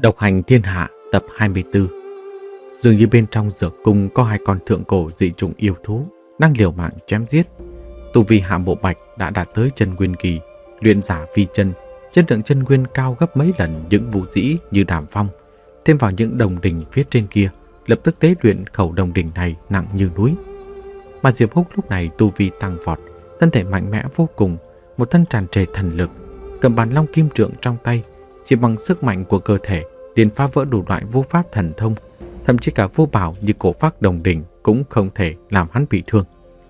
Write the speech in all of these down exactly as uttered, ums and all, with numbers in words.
Độc hành thiên hạ tập hai mươi tư. Dường như bên trong dược cung có hai con thượng cổ dị chủng yêu thú đang liều mạng chém giết. Tu vi Hạ Mộ Bạch đã đạt tới chân nguyên kỳ, luyện giả phi chân, chất lượng chân nguyên cao gấp mấy lần những vũ dĩ như Đàm Phong. Thêm vào những đồng đình phía trên kia, lập tức tế luyện khẩu đồng đình này nặng như núi. Mà Diệp Húc lúc này tu vi tăng vọt, thân thể mạnh mẽ vô cùng, một thân tràn trề thần lực, cầm bàn long kim trượng trong tay, chỉ bằng sức mạnh của cơ thể liền phá vỡ đủ loại vô pháp thần thông, thậm chí cả vô bảo như cổ phác đồng đỉnh cũng không thể làm hắn bị thương.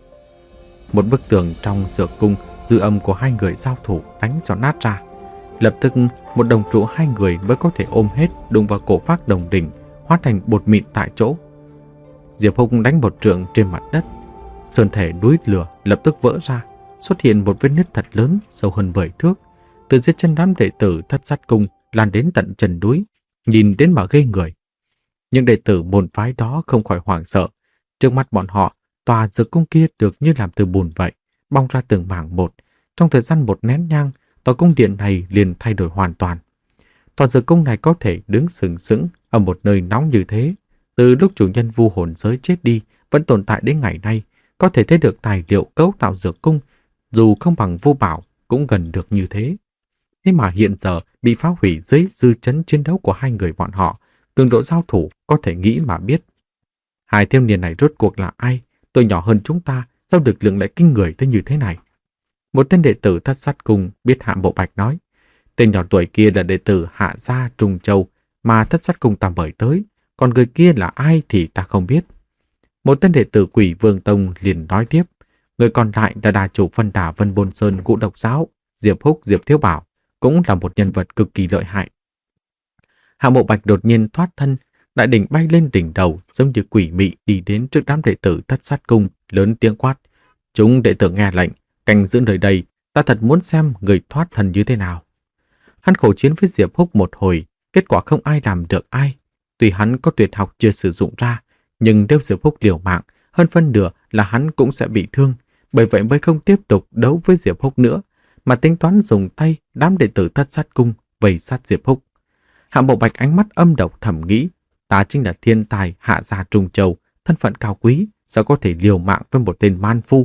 Một bức tường trong dược cung dư âm của hai người giao thủ đánh cho nát ra. Lập tức một đồng trụ hai người mới có thể ôm hết đụng vào cổ phác đồng đỉnh, hóa thành bột mịn tại chỗ. Diệp Húc đánh một trượng trên mặt đất, sơn thể núi lửa lập tức vỡ ra, xuất hiện một vết nứt thật lớn sâu hơn mười thước, từ dưới chân đám đệ tử Thất Sát Cung lan đến tận chân núi, nhìn đến mà ghê người. Nhưng đệ tử môn phái đó không khỏi hoảng sợ. Trước mắt bọn họ, tòa dược cung kia được như làm từ bùn vậy, bong ra từng mảng một. Trong thời gian một nén nhang, tòa cung điện này liền thay đổi hoàn toàn. Tòa dược cung này có thể đứng sừng sững ở một nơi nóng như thế. Từ lúc chủ nhân vu hồn giới chết đi, vẫn tồn tại đến ngày nay, có thể thấy được tài liệu cấu tạo dược cung, dù không bằng vô bảo cũng gần được như thế. Thế mà hiện giờ bị phá hủy dưới dư chấn chiến đấu của hai người bọn họ, cường độ giao thủ có thể nghĩ mà biết. Hai thiếu niên này rốt cuộc là ai? Tuổi nhỏ hơn chúng ta, sao lực lượng lại kinh người tới như thế này? Một tên đệ tử Thất Sát Cung biết Hạ Mộ Bạch nói, tên nhỏ tuổi kia là đệ tử Hạ gia Trung Châu mà Thất Sát Cung ta mời tới, còn người kia là ai thì ta không biết. Một tên đệ tử Quỷ Vương Tông liền nói tiếp, người còn lại là đà chủ phân đà Vân Bôn Sơn Ngũ Độc Giáo, Diệp Húc Diệp Thiếu Bảo, cũng là một nhân vật cực kỳ lợi hại. Hạ Mộ Bạch đột nhiên thoát thân, đại đỉnh bay lên đỉnh đầu, giống như quỷ mị đi đến trước đám đệ tử Thất Sát Cung, lớn tiếng quát: "Chúng đệ tử nghe lệnh, canh giữ nơi đây, ta thật muốn xem người thoát thân như thế nào." Hắn khổ chiến với Diệp Húc một hồi, kết quả không ai làm được ai. Tuy hắn có tuyệt học chưa sử dụng ra, nhưng nếu Diệp Húc liều mạng, hơn phân nửa là hắn cũng sẽ bị thương, bởi vậy mới không tiếp tục đấu với Diệp Húc nữa, mà tính toán dùng tay đám đệ tử Thất Sát Cung vây sát Diệp Húc. Hạ Mộ Bạch ánh mắt âm độc thầm nghĩ, ta chính là thiên tài Hạ gia Trung Châu, thân phận cao quý, sao có thể liều mạng với một tên man phu.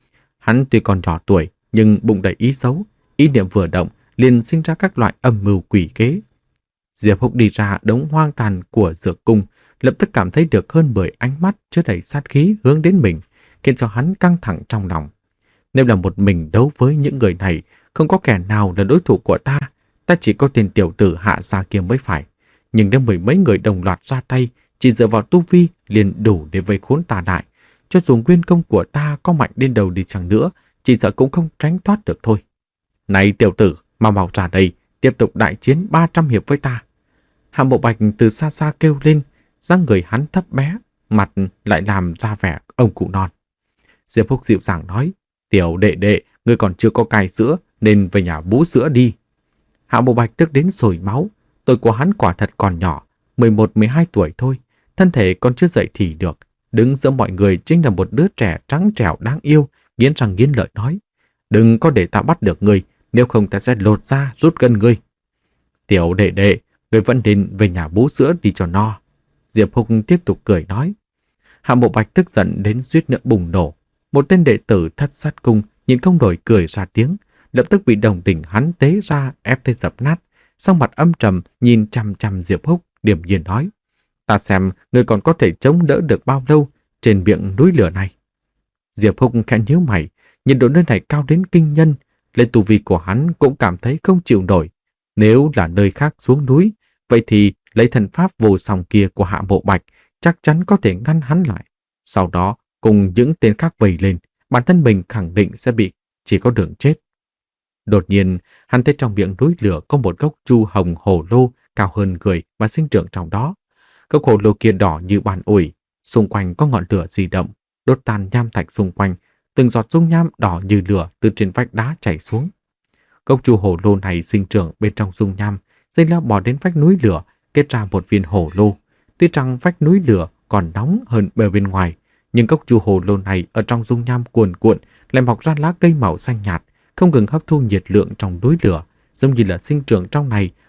Hắn tuy còn nhỏ tuổi, nhưng bụng đầy ý xấu, ý niệm vừa động liền sinh ra các loại âm mưu quỷ kế. Diệp Húc đi ra đống hoang tàn của dược cung, lập tức cảm thấy được hơn mười ánh mắt chứa đầy sát khí hướng đến mình, khiến cho hắn căng thẳng trong lòng. Nếu là một mình đấu với những người này, không có kẻ nào là đối thủ của ta, ta chỉ có tên tiểu tử Hạ gia kia mới phải. Nhưng nếu mười mấy người đồng loạt ra tay, chỉ dựa vào tu vi liền đủ để vây khốn ta đại. Cho dù nguyên công của ta có mạnh đến đâu đi chăng nữa, chỉ sợ cũng không tránh thoát được thôi. Này tiểu tử, mau mau ra đây, tiếp tục đại chiến ba trăm hiệp với ta. Hạ Mộ Bạch từ xa xa kêu lên, dáng người hắn thấp bé, mặt lại làm ra vẻ ông cụ non. Diệp Húc dịu dàng nói, tiểu đệ đệ, ngươi còn chưa có cai sữa nên về nhà bú sữa đi. Hạ Mộ Bạch tức đến sôi máu, tuổi của hắn quả thật còn nhỏ, mười một mười hai tuổi thôi, thân thể còn chưa dậy thì được, đứng giữa mọi người chính là một đứa trẻ trắng trẻo đáng yêu, nghiến răng nghiến lợi nói, đừng có để ta bắt được ngươi, nếu không ta sẽ lột ra rút gân ngươi. Tiểu đệ đệ, ngươi vẫn nên về nhà bú sữa đi cho no. Diệp Húc tiếp tục cười nói. Hạ Mộ Bạch tức giận đến suýt nữa bùng nổ. Một tên đệ tử Thất Sát Cung nhìn không nổi cười ra tiếng, lập tức bị đồng đỉnh hắn tế ra ép tới dập nát, sau mặt âm trầm nhìn chằm chằm Diệp Húc, điềm nhiên nói, ta xem ngươi còn có thể chống đỡ được bao lâu trên miệng núi lửa này. Diệp Húc khẽ nhíu mày, nhiệt độ nơi này cao đến kinh nhân, lên tu vi của hắn cũng cảm thấy không chịu nổi. Nếu là nơi khác xuống núi, vậy thì lấy thần pháp vô song kia của Hạ Mộ Bạch chắc chắn có thể ngăn hắn lại. Sau đó cùng những tên khác vây lên, bản thân mình khẳng định sẽ bị chỉ có đường chết. Đột nhiên, hắn thấy trong miệng núi lửa có một gốc chu hồng hồ lô cao hơn người mà sinh trưởng trong đó. Gốc hồ lô kia đỏ như bàn ủi, xung quanh có ngọn lửa di động, đốt tan nham thạch xung quanh, từng giọt dung nham đỏ như lửa từ trên vách đá chảy xuống. Gốc chu hồ lô này sinh trưởng bên trong dung nham, dây leo bò đến vách núi lửa, kết ra một viên hồ lô. Tuy rằng vách núi lửa còn nóng hơn bờ bên ngoài, nhưng gốc chu hồ lô này ở trong dung nham cuồn cuộn lại mọc ra lá cây màu xanh nhạt, không ngừng hấp thu nhiệt lượng trong núi lửa, giống như là sinh trưởng trong này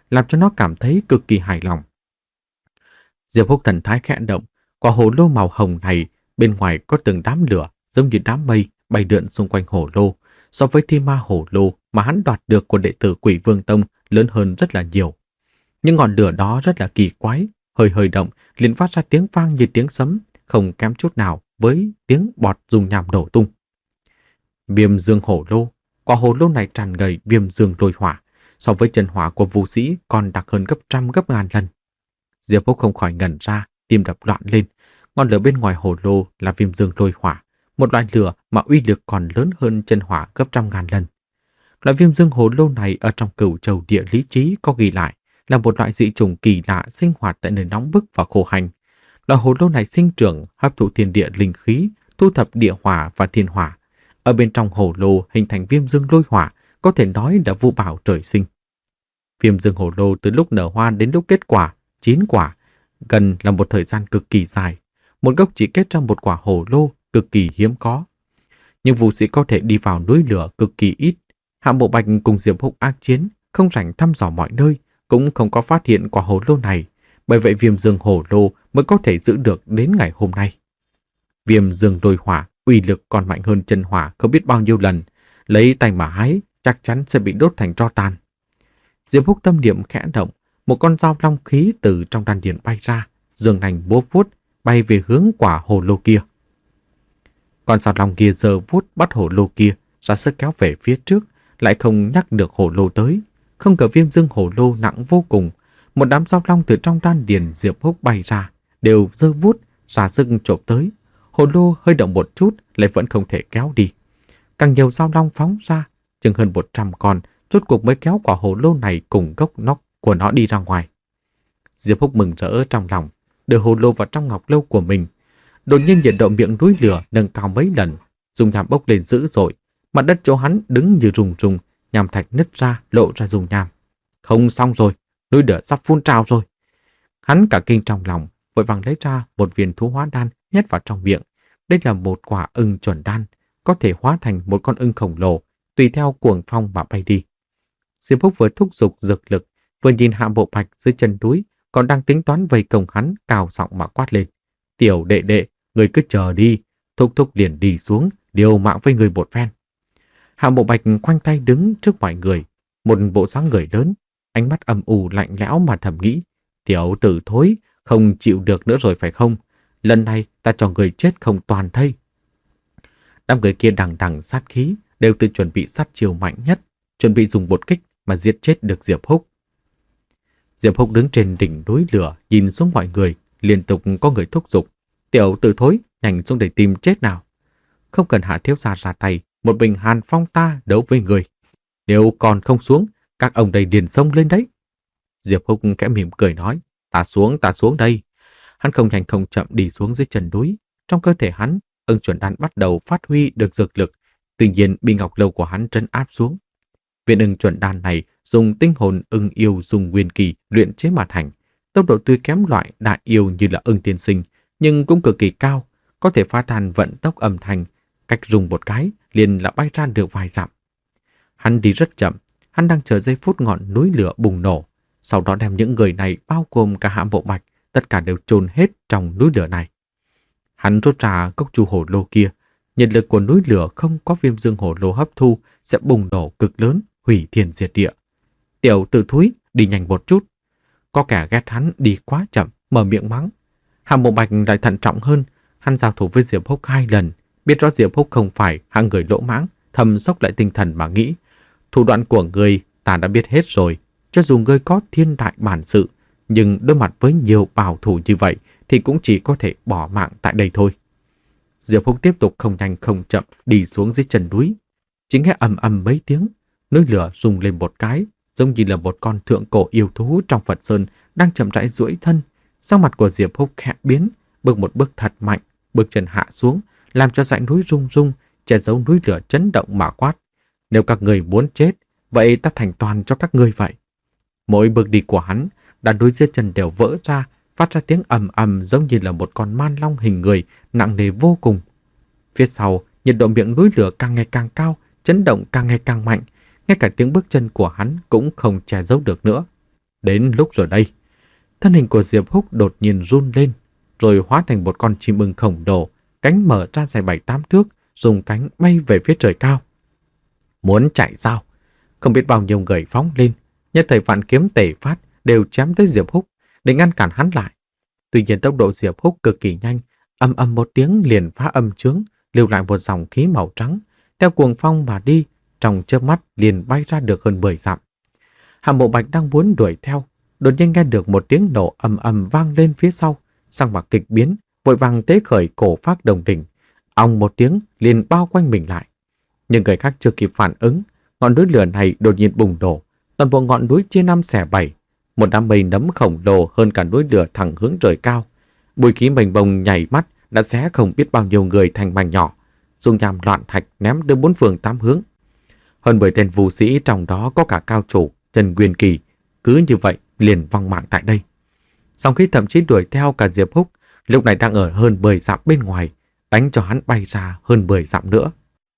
làm cho nó cảm thấy cực kỳ hài lòng. Diệp Húc thần thái khẽ động, quả hồ lô màu hồng này bên ngoài có từng đám lửa giống như đám mây bay lượn xung quanh hồ lô, so với thi ma hồ lô mà hắn đoạt được của đệ tử Quỷ Vương Tông lớn hơn rất là nhiều. Nhưng ngọn lửa đó rất là kỳ quái, hơi hơi động liền phát ra tiếng vang như tiếng sấm, không kém chút nào với tiếng bọt dùng nham nổ tung. Viêm dương hồ lô, quả hồ lô này tràn ngđầy viêm dương lôi hỏa, so với chân hỏa của vũ sĩ còn đặc hơn gấp trăm gấp ngàn lần. Diệp Húc không khỏi ngẩn ra, tim đập loạn lên. Ngọn lửa bên ngoài hồ lô là viêm dương lôi hỏa, một loại lửa mà uy lực còn lớn hơn chân hỏa gấp trăm ngàn lần. Loại viêm dương hồ lô này ở trong Cửu Châu địa lý chí có ghi lại là một loại dị chủng kỳ lạ sinh hoạt tại nơi nóng bức và khô hành. Loại hồ lô này sinh trưởng, hấp thụ thiên địa linh khí, thu thập địa hỏa và thiên hỏa. Ở bên trong hồ lô hình thành viêm dương lôi hỏa, có thể nói là vu bảo trời sinh. Viêm dương hồ lô từ lúc nở hoa đến lúc kết quả, chín quả, gần là một thời gian cực kỳ dài. Một gốc chỉ kết ra một quả hồ lô cực kỳ hiếm có. Nhưng vũ sĩ có thể đi vào núi lửa cực kỳ ít. Hạ Bộ Bạch cùng Diệp Húc ác chiến, không rảnh thăm dò mọi nơi, cũng không có phát hiện quả hồ lô này. Bởi vậy viêm dương hồ lô mới có thể giữ được đến ngày hôm nay. Viêm dương lôi hỏa uy lực còn mạnh hơn chân hỏa không biết bao nhiêu lần. Lấy tay mà hái, chắc chắn sẽ bị đốt thành tro tàn. Diệp Húc tâm niệm khẽ động, một con dao long khí từ trong đan điền bay ra, dương nành búa vuốt bay về hướng quả hồ lô kia. Con dao long kia giơ vuốt bắt hồ lô kia, ra sức kéo về phía trước, lại không nhắc được hồ lô tới. Không ngờ viêm dương hồ lô nặng vô cùng, một đám dao long từ trong đan điền Diệp Húc bay ra, đều giơ vuốt ra sức chộp tới. Hồ lô hơi động một chút lại vẫn không thể kéo đi. Càng nhiều dao long phóng ra, chừng hơn một trăm con, rốt cuộc mới kéo quả hồ lô này cùng gốc nóc của nó đi ra ngoài. Diệp Húc mừng rỡ trong lòng, đưa hồ lô vào trong ngọc lâu của mình. Đột nhiên nhiệt độ miệng núi lửa nâng cao mấy lần, dung nham bốc lên dữ dội, mặt đất chỗ hắn đứng như rung rung, nham thạch nứt ra lộ ra dung nham. Không xong rồi, núi lửa sắp phun trào rồi. Hắn cả kinh trong lòng, vội vàng lấy ra một viên thú hóa đan nhét vào trong miệng. Đây là một quả ưng chuẩn đan, có thể hóa thành một con ưng khổng lồ, tùy theo cuồng phong mà bay đi. Diệp Húc vừa thúc giục dược lực, vừa nhìn Hạ Bộ Bạch dưới chân núi, còn đang tính toán vây công hắn, cao giọng mà quát lên: "Tiểu đệ đệ, người cứ chờ đi, thúc thúc liền đi xuống, điều mạng với người một phen." Hạ Bộ Bạch khoanh tay đứng trước mọi người, một bộ dáng người lớn, ánh mắt âm u lạnh lẽo mà thầm nghĩ: "Tiểu tử thối, không chịu được nữa rồi phải không? Lần này ta cho người chết không toàn thây." Đám người kia đằng đằng sát khí, đều tự chuẩn bị sát chiêu mạnh nhất, chuẩn bị dùng một kích mà giết chết được Diệp Húc. Diệp Húc đứng trên đỉnh núi lửa, nhìn xuống mọi người, liên tục có người thúc giục: "Tiểu tử thối, nhanh xuống để tìm chết nào. Không cần Hạ thiếu gia ra tay, một bình hàn phong ta đấu với người. Nếu còn không xuống, các ông đây điền sông lên đấy." Diệp Húc khẽ mỉm cười nói: "Ta xuống, ta xuống đây." Hắn không nhanh không chậm đi xuống dưới chân núi. Trong cơ thể hắn, ưng chuẩn đan bắt đầu phát huy được dược lực, tuy nhiên bị ngọc lâu của hắn trấn áp xuống. Viên ưng chuẩn đan này dùng tinh hồn ưng yêu dùng nguyên kỳ luyện chế mà thành, tốc độ tuy kém loại đại yêu như là ưng tiên sinh, nhưng cũng cực kỳ cao, có thể phá tan vận tốc âm thanh, cách dùng một cái liền là bay ra được vài dặm. Hắn đi rất chậm, hắn đang chờ giây phút ngọn núi lửa bùng nổ, sau đó đem những người này bao gồm cả Hạ Bộ Bạch, tất cả đều chôn hết trong núi lửa này. Hắn rút ra cốc chu hồ lô kia, nhiệt lực của núi lửa không có viêm dương hồ lô hấp thu sẽ bùng nổ cực lớn, hủy thiên diệt địa. "Tiểu tử thúi, đi nhanh một chút." Có kẻ ghét hắn đi quá chậm, mở miệng mắng. Hạ Bộ Bạch lại thận trọng hơn, hắn giao thủ với Diệp Húc hai lần, biết rõ Diệp Húc không phải hạng người lỗ mãng, thầm sốc lại tinh thần mà nghĩ: thủ đoạn của ngươi ta đã biết hết rồi, cho dù ngươi có thiên đại bản sự, nhưng đối mặt với nhiều bảo thủ như vậy thì cũng chỉ có thể bỏ mạng tại đây thôi. Diệp Húc tiếp tục không nhanh không chậm đi xuống dưới chân núi. Chỉ nghe ầm ầm mấy tiếng, núi lửa rung lên một cái, giống như là một con thượng cổ yêu thú trong Phật Sơn đang chậm rãi duỗi thân. Sắc mặt của Diệp Húc khẽ biến, bước một bước thật mạnh, bước chân hạ xuống, làm cho dãy núi rung rung, che giấu núi lửa chấn động mà quát: "Nếu các người muốn chết, vậy ta thành toàn cho các ngươi vậy." Mỗi bước đi của hắn, đàn núi dưới chân đều vỡ ra, phát ra tiếng ầm ầm giống như là một con man long hình người, nặng nề vô cùng. Phía sau, nhiệt độ miệng núi lửa càng ngày càng cao, chấn động càng ngày càng mạnh, ngay cả tiếng bước chân của hắn cũng không che giấu được nữa. Đến lúc rồi đây. Thân hình của Diệp Húc đột nhiên run lên, rồi hóa thành một con chim ưng khổng lồ, cánh mở ra dài bảy tám thước, dùng cánh bay về phía trời cao. Muốn chạy sao? Không biết bao nhiêu người phóng lên, nhất thời vạn kiếm tề phát đều chém tới Diệp Húc để ngăn cản hắn lại. Tuy nhiên tốc độ Diệp Húc cực kỳ nhanh, ầm ầm một tiếng liền phá âm chướng, lưu lại một dòng khí màu trắng, theo cuồng phong mà đi, trong chớp mắt liền bay ra được hơn mười dặm. Hàm Mộ Bạch đang muốn đuổi theo, đột nhiên nghe được một tiếng nổ ầm ầm vang lên phía sau, sắc mặt kịch biến, vội vàng tế khởi cổ phác đồng đỉnh, ong một tiếng liền bao quanh mình lại. Nhưng người khác chưa kịp phản ứng, ngọn núi lửa này đột nhiên bùng nổ, toàn bộ ngọn núi chia năm xẻ bảy, một đám mây nấm khổng lồ hơn cả núi lửa thẳng hướng trời cao. Bụi khí mênh mông nhảy mắt đã xé không biết bao nhiêu người thành mảnh nhỏ, dung nham loạn thạch ném từ bốn phương tám hướng. Hơn mười tên vũ sĩ trong đó có cả cao chủ Trần Nguyên Kỳ, cứ như vậy liền vong mạng tại đây. Song khi thậm chí đuổi theo cả Diệp Húc, lúc này đang ở hơn mười dặm bên ngoài, đánh cho hắn bay ra hơn mười dặm nữa.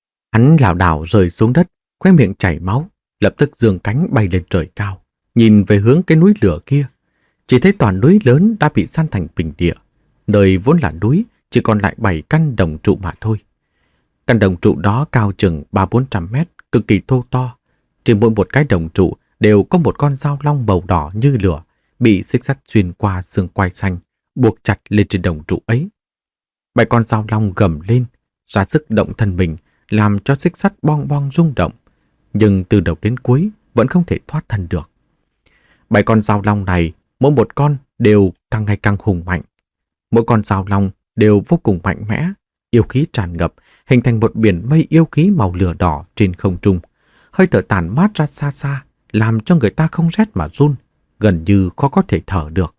Hắn lảo đảo rơi xuống đất, khóe miệng chảy máu, lập tức giương cánh bay lên trời cao, nhìn về hướng cái núi lửa kia. Chỉ thấy toàn núi lớn đã bị san thành bình địa, nơi vốn là núi chỉ còn lại bảy căn đồng trụ mà thôi. Căn đồng trụ đó cao chừng ba bốn trăm mét, cực kỳ thô to. Trên mỗi một cái đồng trụ đều có một con dao long màu đỏ như lửa, bị xích sắt xuyên qua xương quai xanh, buộc chặt lên trên đồng trụ ấy. Bảy con dao long gầm lên, ra sức động thân mình, làm cho xích sắt bong bong rung động, nhưng từ đầu đến cuối vẫn không thể thoát thân được. Bảy con dao long này, mỗi một con đều càng ngày càng hùng mạnh. Mỗi con dao long đều vô cùng mạnh mẽ, yêu khí tràn ngập, hình thành một biển mây yêu khí màu lửa đỏ trên không trung. Hơi thở tản mát ra xa xa, làm cho người ta không rét mà run, gần như khó có thể thở được.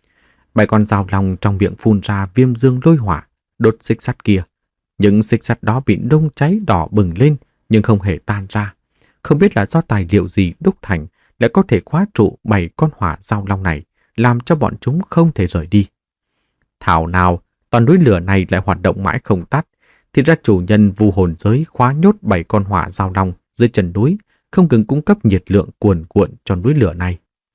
Bảy con dao long trong miệng phun ra viêm dương lôi hỏa, đốt xích sắt kia. Những xích sắt đó bị nung cháy đỏ bừng lên nhưng không hề tan ra. Không biết là do tài liệu gì đúc thành lại có thể khóa trụ bảy con hỏa dao long này, làm cho bọn chúng không thể rời đi. Thảo nào, toàn núi lửa này lại hoạt động mãi không tắt, thì ra chủ nhân vu hồn giới khóa nhốt bảy con hỏa dao long dưới chân núi, không ngừng cung cấp nhiệt lượng cuồn cuộn cho núi lửa này.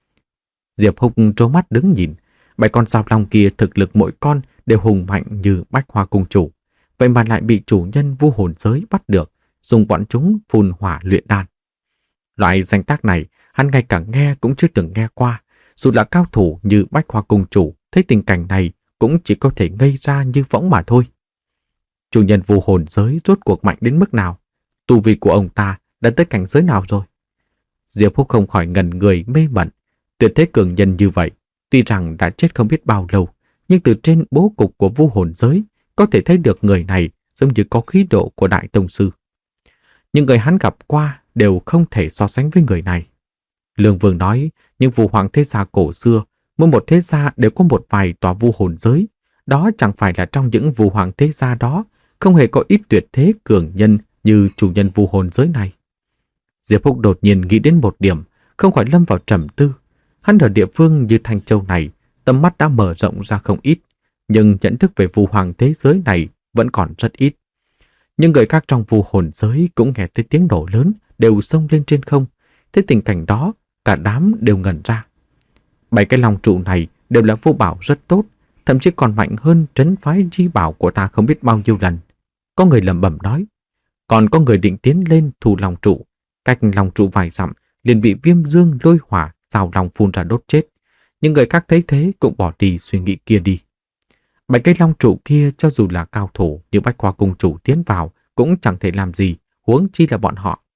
Diệp Húc trố mắt đứng nhìn, bảy con dao long kia thực lực mỗi con đều hùng mạnh như Bách Hoa Cung Chủ, vậy mà lại bị chủ nhân vu hồn giới bắt được, dùng bọn chúng phun hỏa luyện đan. Loại danh tác này, hắn ngay cả nghe cũng chưa từng nghe qua, dù là cao thủ như Bách Hoa Cung Chủ, thấy tình cảnh này cũng chỉ có thể ngây ra như võng mà thôi. Chủ nhân vu hồn giới rốt cuộc mạnh đến mức nào? Tu vi của ông ta đã tới cảnh giới nào rồi? Diệp Húc không khỏi ngẩn người mê mẩn. Tuyệt thế cường nhân như vậy, tuy rằng đã chết không biết bao lâu, nhưng từ trên bố cục của vu hồn giới có thể thấy được người này giống như có khí độ của đại tông sư. Những người hắn gặp qua đều không thể so sánh với người này. Lương Vương nói, những vu hoàng thế gia cổ xưa, mỗi một thế gia đều có một vài tòa vu hồn giới. Đó chẳng phải là trong những vu hoàng thế gia đó không hề có ít tuyệt thế cường nhân như chủ nhân vu hồn giới này. Diệp Húc đột nhiên nghĩ đến một điểm, không khỏi lâm vào trầm tư. Hắn ở địa phương như Thanh Châu này, tầm mắt đã mở rộng ra không ít, nhưng nhận thức về vu hoàng thế giới này vẫn còn rất ít. Nhưng người khác trong vu hồn giới cũng nghe thấy tiếng nổ lớn, đều xông lên trên không. Thế tình cảnh đó, cả đám đều ngẩn ra. Bảy cái long trụ này đều là vô bảo rất tốt, thậm chí còn mạnh hơn trấn phái chi bảo của ta không biết bao nhiêu lần. Có người lẩm bẩm nói, còn có người định tiến lên thu long trụ, cách long trụ vài dặm liền bị viêm dương lôi hỏa dao long phun ra đốt chết. Nhưng người khác thấy thế cũng bỏ đi suy nghĩ kia đi. Bảy cây long trụ kia cho dù là cao thủ như Bách Hoa Cung Chủ tiến vào cũng chẳng thể làm gì, huống chi là bọn họ.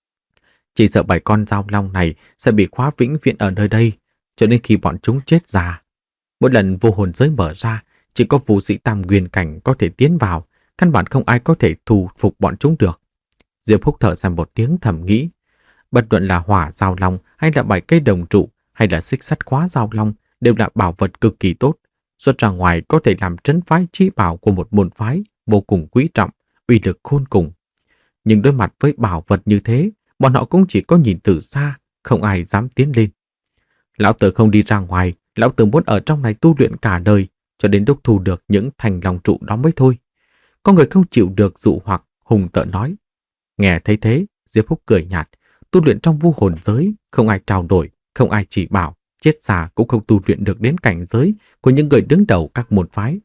Chỉ sợ bảy con dao long này sẽ bị khóa vĩnh viễn ở nơi đây, cho nên khi bọn chúng chết già. Mỗi lần vô hồn giới mở ra, chỉ có vũ sĩ tam nguyên cảnh có thể tiến vào, căn bản không ai có thể thu phục bọn chúng được. Diệp Húc thở ra một tiếng thầm nghĩ, bất luận là hỏa dao long hay là bảy cây đồng trụ hay là xích sắt khóa dao long đều là bảo vật cực kỳ tốt, xuất ra ngoài có thể làm trấn phái chi bảo của một môn phái vô cùng quý trọng, uy lực khôn cùng. Nhưng đối mặt với bảo vật như thế, bọn họ cũng chỉ có nhìn từ xa, không ai dám tiến lên. Lão tử không đi ra ngoài, lão tử muốn ở trong này tu luyện cả đời, cho đến lúc thu được những thành long trụ đó mới thôi. Có người không chịu được dụ hoặc, hùng tợn nói. Nghe thấy thế, Diệp Húc cười nhạt, tu luyện trong vu hồn giới, không ai trao đổi, không ai chỉ bảo, chết già cũng không tu luyện được đến cảnh giới của những người đứng đầu các môn phái.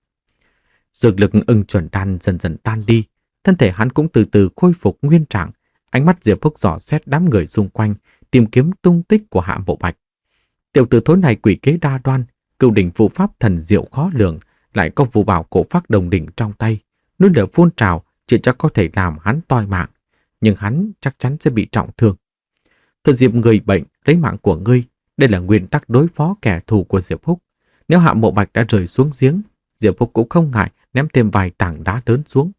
Dược lực ưng chuẩn đan dần dần tan đi, thân thể hắn cũng từ từ khôi phục nguyên trạng. Ánh mắt Diệp Phúc dò xét đám người xung quanh, tìm kiếm tung tích của Hạ Mộ Bạch. Tiểu tử thối này quỷ kế đa đoan, cửu đỉnh phù pháp thần diệu khó lường, lại có phù bảo cổ phác đồng đỉnh trong tay, núi lửa phun trào, chỉ chắc có thể làm hắn toi mạng, nhưng hắn chắc chắn sẽ bị trọng thương. Thừa dịp người bệnh lấy mạng của ngươi, đây là nguyên tắc đối phó kẻ thù của Diệp Phúc. Nếu Hạ Mộ Bạch đã rơi xuống giếng, Diệp Phúc cũng không ngại ném thêm vài tảng đá lớn xuống.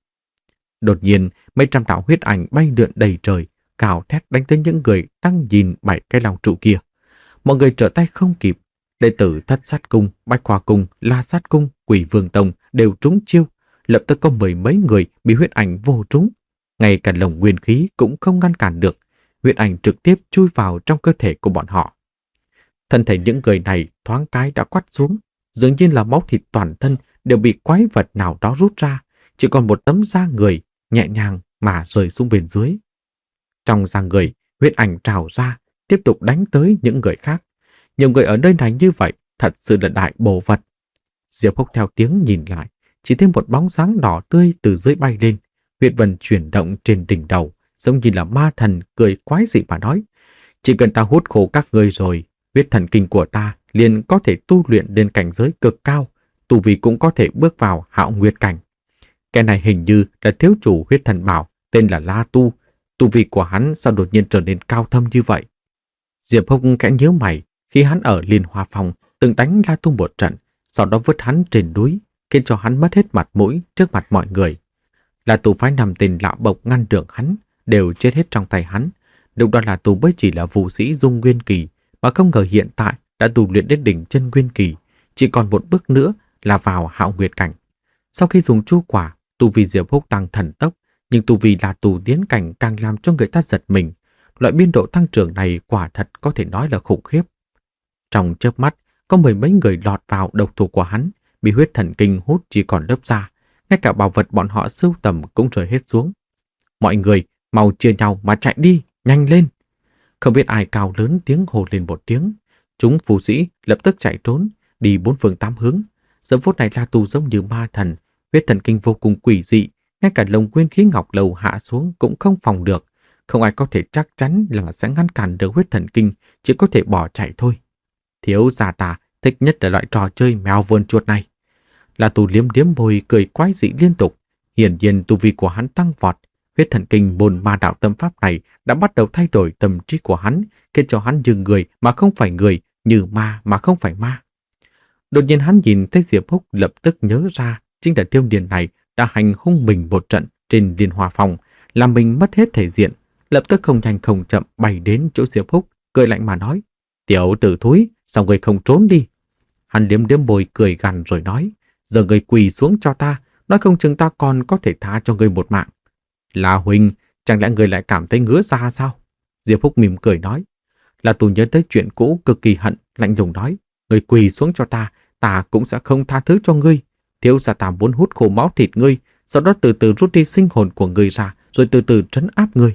Đột nhiên, mấy trăm đạo huyết ảnh bay lượn đầy trời, cào thét đánh tới những người đang nhìn bảy cái lòng trụ kia. Mọi người trở tay không kịp, đệ tử Thất Sát Cung, Bách Khoa Cung, La Sát Cung, Quỷ Vương Tông đều trúng chiêu, lập tức có mười mấy người bị huyết ảnh vô trúng. Ngay cả lồng nguyên khí cũng không ngăn cản được, huyết ảnh trực tiếp chui vào trong cơ thể của bọn họ. Thân thể những người này thoáng cái đã quắt xuống, dường như là máu thịt toàn thân đều bị quái vật nào đó rút ra, chỉ còn một tấm da người nhẹ nhàng mà rơi xuống bên dưới. Trong da người, huyết ảnh trào ra, tiếp tục đánh tới những người khác. Nhiều người ở nơi này như vậy, thật sự là đại bổ vật. Diệp Phúc theo tiếng nhìn lại, chỉ thấy một bóng dáng đỏ tươi từ dưới bay lên, huyết vân chuyển động trên đỉnh đầu, giống như là ma thần cười quái dị mà nói: chỉ cần ta hút khô các ngươi rồi, huyết thần kinh của ta liền có thể tu luyện đến cảnh giới cực cao, tu vi cũng có thể bước vào hạo nguyệt cảnh. Cái này hình như là thiếu chủ huyết thần bảo, tên là La Tu. Tu vi của hắn sao đột nhiên trở nên cao thâm như vậy? Diệp Phúc khẽ nhíu mày, khi hắn ở Liên Hoa Phòng từng đánh La Tu một trận, sau đó vứt hắn trên núi, khiến cho hắn mất hết mặt mũi trước mặt mọi người. La Tu phái năm tên lão bộc ngăn đường hắn, đều chết hết trong tay hắn. Lúc đó La Tu mới chỉ là vũ sĩ dung nguyên kỳ, mà không ngờ hiện tại đã tu luyện đến đỉnh chân nguyên kỳ, chỉ còn một bước nữa là vào hạo nguyệt cảnh. Sau khi dùng chu quả, tu vi Diệp Phúc tăng thần tốc, nhưng tu vi La Tu tiến cảnh càng làm cho người ta giật mình. Loại biên độ tăng trưởng này quả thật có thể nói là khủng khiếp. Trong chớp mắt, có mười mấy người lọt vào độc thủ của hắn, bị huyết thần kinh hút chỉ còn lớp da. Ngay cả bảo vật bọn họ sưu tầm cũng rơi hết xuống. Mọi người mau chia nhau mà chạy đi, nhanh lên. Không biết ai cao lớn tiếng hồ lên một tiếng. Chúng phù sĩ lập tức chạy trốn, đi bốn phương tám hướng. Giờ phút này La Tu giống như ma thần, huyết thần kinh vô cùng quỷ dị, ngay cả lồng nguyên khí ngọc lầu hạ xuống cũng không phòng được. Không ai có thể chắc chắn là sẽ ngăn cản được huyết thần kinh, chỉ có thể bỏ chạy thôi. Thiếu gia ta thích nhất là loại trò chơi mèo vườn chuột này. La Tu liếm liếm môi cười quái dị liên tục. Hiển nhiên tu vi của hắn tăng vọt. Huyết thần kinh môn ma đạo tâm pháp này đã bắt đầu thay đổi tâm trí của hắn, khiến cho hắn như người mà không phải người, như ma mà không phải ma. Đột nhiên hắn nhìn thấy Diệp Phúc, lập tức nhớ ra chính là Tiêu Điền này đã hành hung mình một trận trên Liên Hoa Phòng, làm mình mất hết thể diện. Lập tức không nhanh không chậm bay đến chỗ Diệp Phúc, cười lạnh mà nói: tiểu tử thúi, sao ngươi không trốn đi? Hắn liếm liếm môi cười gằn rồi nói: giờ ngươi quỳ xuống cho ta, nói không chừng ta còn có thể tha cho ngươi một mạng. La huynh, chẳng lẽ ngươi lại cảm thấy ngứa da sao? Diệp Phúc mỉm cười nói. La Tu nhớ tới chuyện cũ cực kỳ hận, lạnh lùng nói: ngươi quỳ xuống cho ta, ta cũng sẽ không tha thứ cho ngươi. Thiếu gia ta muốn hút khô máu thịt ngươi, sau đó từ từ rút đi sinh hồn của ngươi ra, rồi từ từ trấn áp ngươi.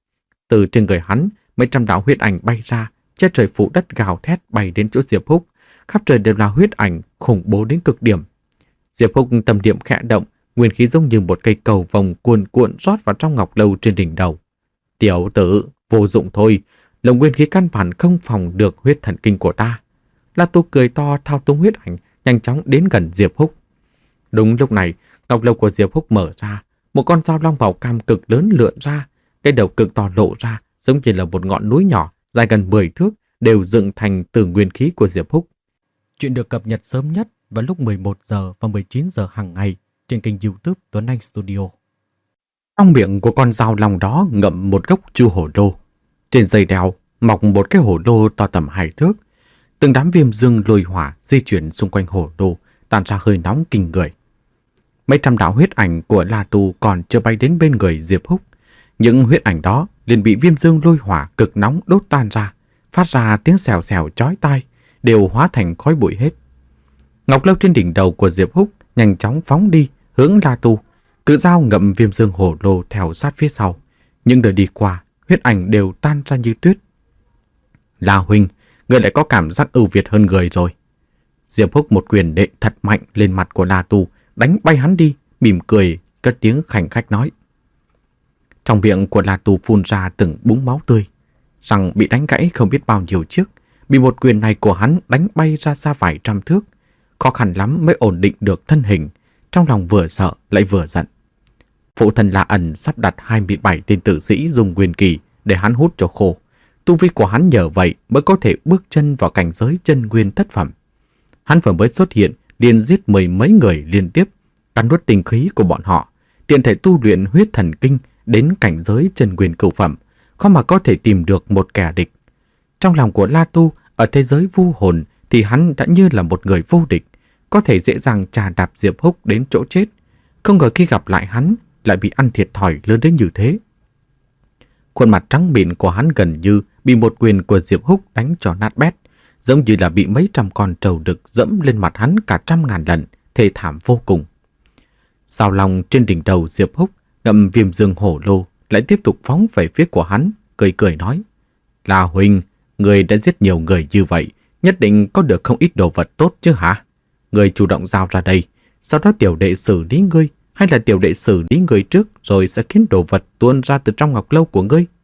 Từ trên người hắn, mấy trăm đạo huyết ảnh bay ra, che trời phủ đất gào thét bay đến chỗ Diệp Phúc. Khắp trời đều là huyết ảnh khủng bố đến cực điểm. Diệp Phúc tâm niệm khẽ động, nguyên khí giống như một cây cầu vòng cuồn cuộn rót vào trong ngọc lâu trên đỉnh đầu. Tiểu tử, vô dụng thôi, lồng nguyên khí căn bản không phòng được huyết thần kinh của ta. La Tu cười to thao túng huyết ảnh, nhanh chóng đến gần Diệp Phúc. Đúng lúc này, ngọc lâu của Diệp Phúc mở ra, một con dao long màu cam cực lớn lượn ra, cái đầu cực to lộ ra, giống như là một ngọn núi nhỏ, dài gần mười thước, đều dựng thành từ nguyên khí của Diệp Phúc. Chuyện được cập nhật sớm nhất vào lúc mười một giờ và mười chín giờ hàng ngày trên kênh YouTube Tuấn Anh Studio. Trong miệng của con dao long đó ngậm một gốc chu hổ lô. Trên dây đeo mọc một cái hổ lô to tầm hai thước. Từng đám viêm dương lôi hỏa di chuyển xung quanh hổ lô, tàn ra hơi nóng kinh người. Mấy trăm đạo huyết ảnh của La Tu còn chưa bay đến bên người Diệp Phúc. Những huyết ảnh đó liền bị viêm dương lôi hỏa cực nóng đốt tan ra, phát ra tiếng xèo xèo chói tai, đều hóa thành khói bụi hết. Ngọc lâu trên đỉnh đầu của Diệp Phúc nhanh chóng phóng đi hướng La Tu, cự dao ngậm viêm dương hổ lô theo sát phía sau. Nhưng đời đi qua, huyết ảnh đều tan ra như tuyết. La huynh, người lại có cảm giác ưu việt hơn người rồi. Diệp Húc một quyền đệm thật mạnh lên mặt của La Tu, đánh bay hắn đi, mỉm cười, cất tiếng khành khách nói. Trong miệng của La Tu phun ra từng búng máu tươi, răng bị đánh gãy không biết bao nhiêu chiếc, bị một quyền này của hắn đánh bay ra xa vài trăm thước. Khó khăn lắm mới ổn định được thân hình, trong lòng vừa sợ lại vừa giận. Phụ thân La Ẩn sắp đặt hai mươi bảy tên tử sĩ dùng nguyên kỳ để hắn hút cho khô. Tu vi của hắn nhờ vậy mới có thể bước chân vào cảnh giới chân nguyên thất phẩm. Hắn vừa mới xuất hiện liền giết mười mấy người liên tiếp, cắn nuốt tinh khí của bọn họ, tiện thể tu luyện huyết thần kinh đến cảnh giới chân nguyên cửu phẩm, khó mà có thể tìm được một kẻ địch. Trong lòng của La Tu, ở thế giới vu hồn thì hắn đã như là một người vô địch, có thể dễ dàng trà đạp Diệp Húc đến chỗ chết. Không ngờ khi gặp lại hắn lại bị ăn thiệt thòi lớn đến như thế. Khuôn mặt trắng mịn của hắn gần như bị một quyền của Diệp Húc đánh cho nát bét, giống như là bị mấy trăm con trâu đực dẫm lên mặt hắn cả trăm ngàn lần, thê thảm vô cùng. Sao Long trên đỉnh đầu Diệp Húc ngậm viêm dương hổ lô lại tiếp tục phóng về phía của hắn, cười cười nói: "La huynh, người đã giết nhiều người như vậy, nhất định có được không ít đồ vật tốt chứ hả? Người chủ động giao ra đây, sau đó tiểu đệ xử lý ngươi, hay là tiểu đệ xử lý ngươi trước rồi sẽ khiến đồ vật tuôn ra từ trong ngọc lâu của ngươi?"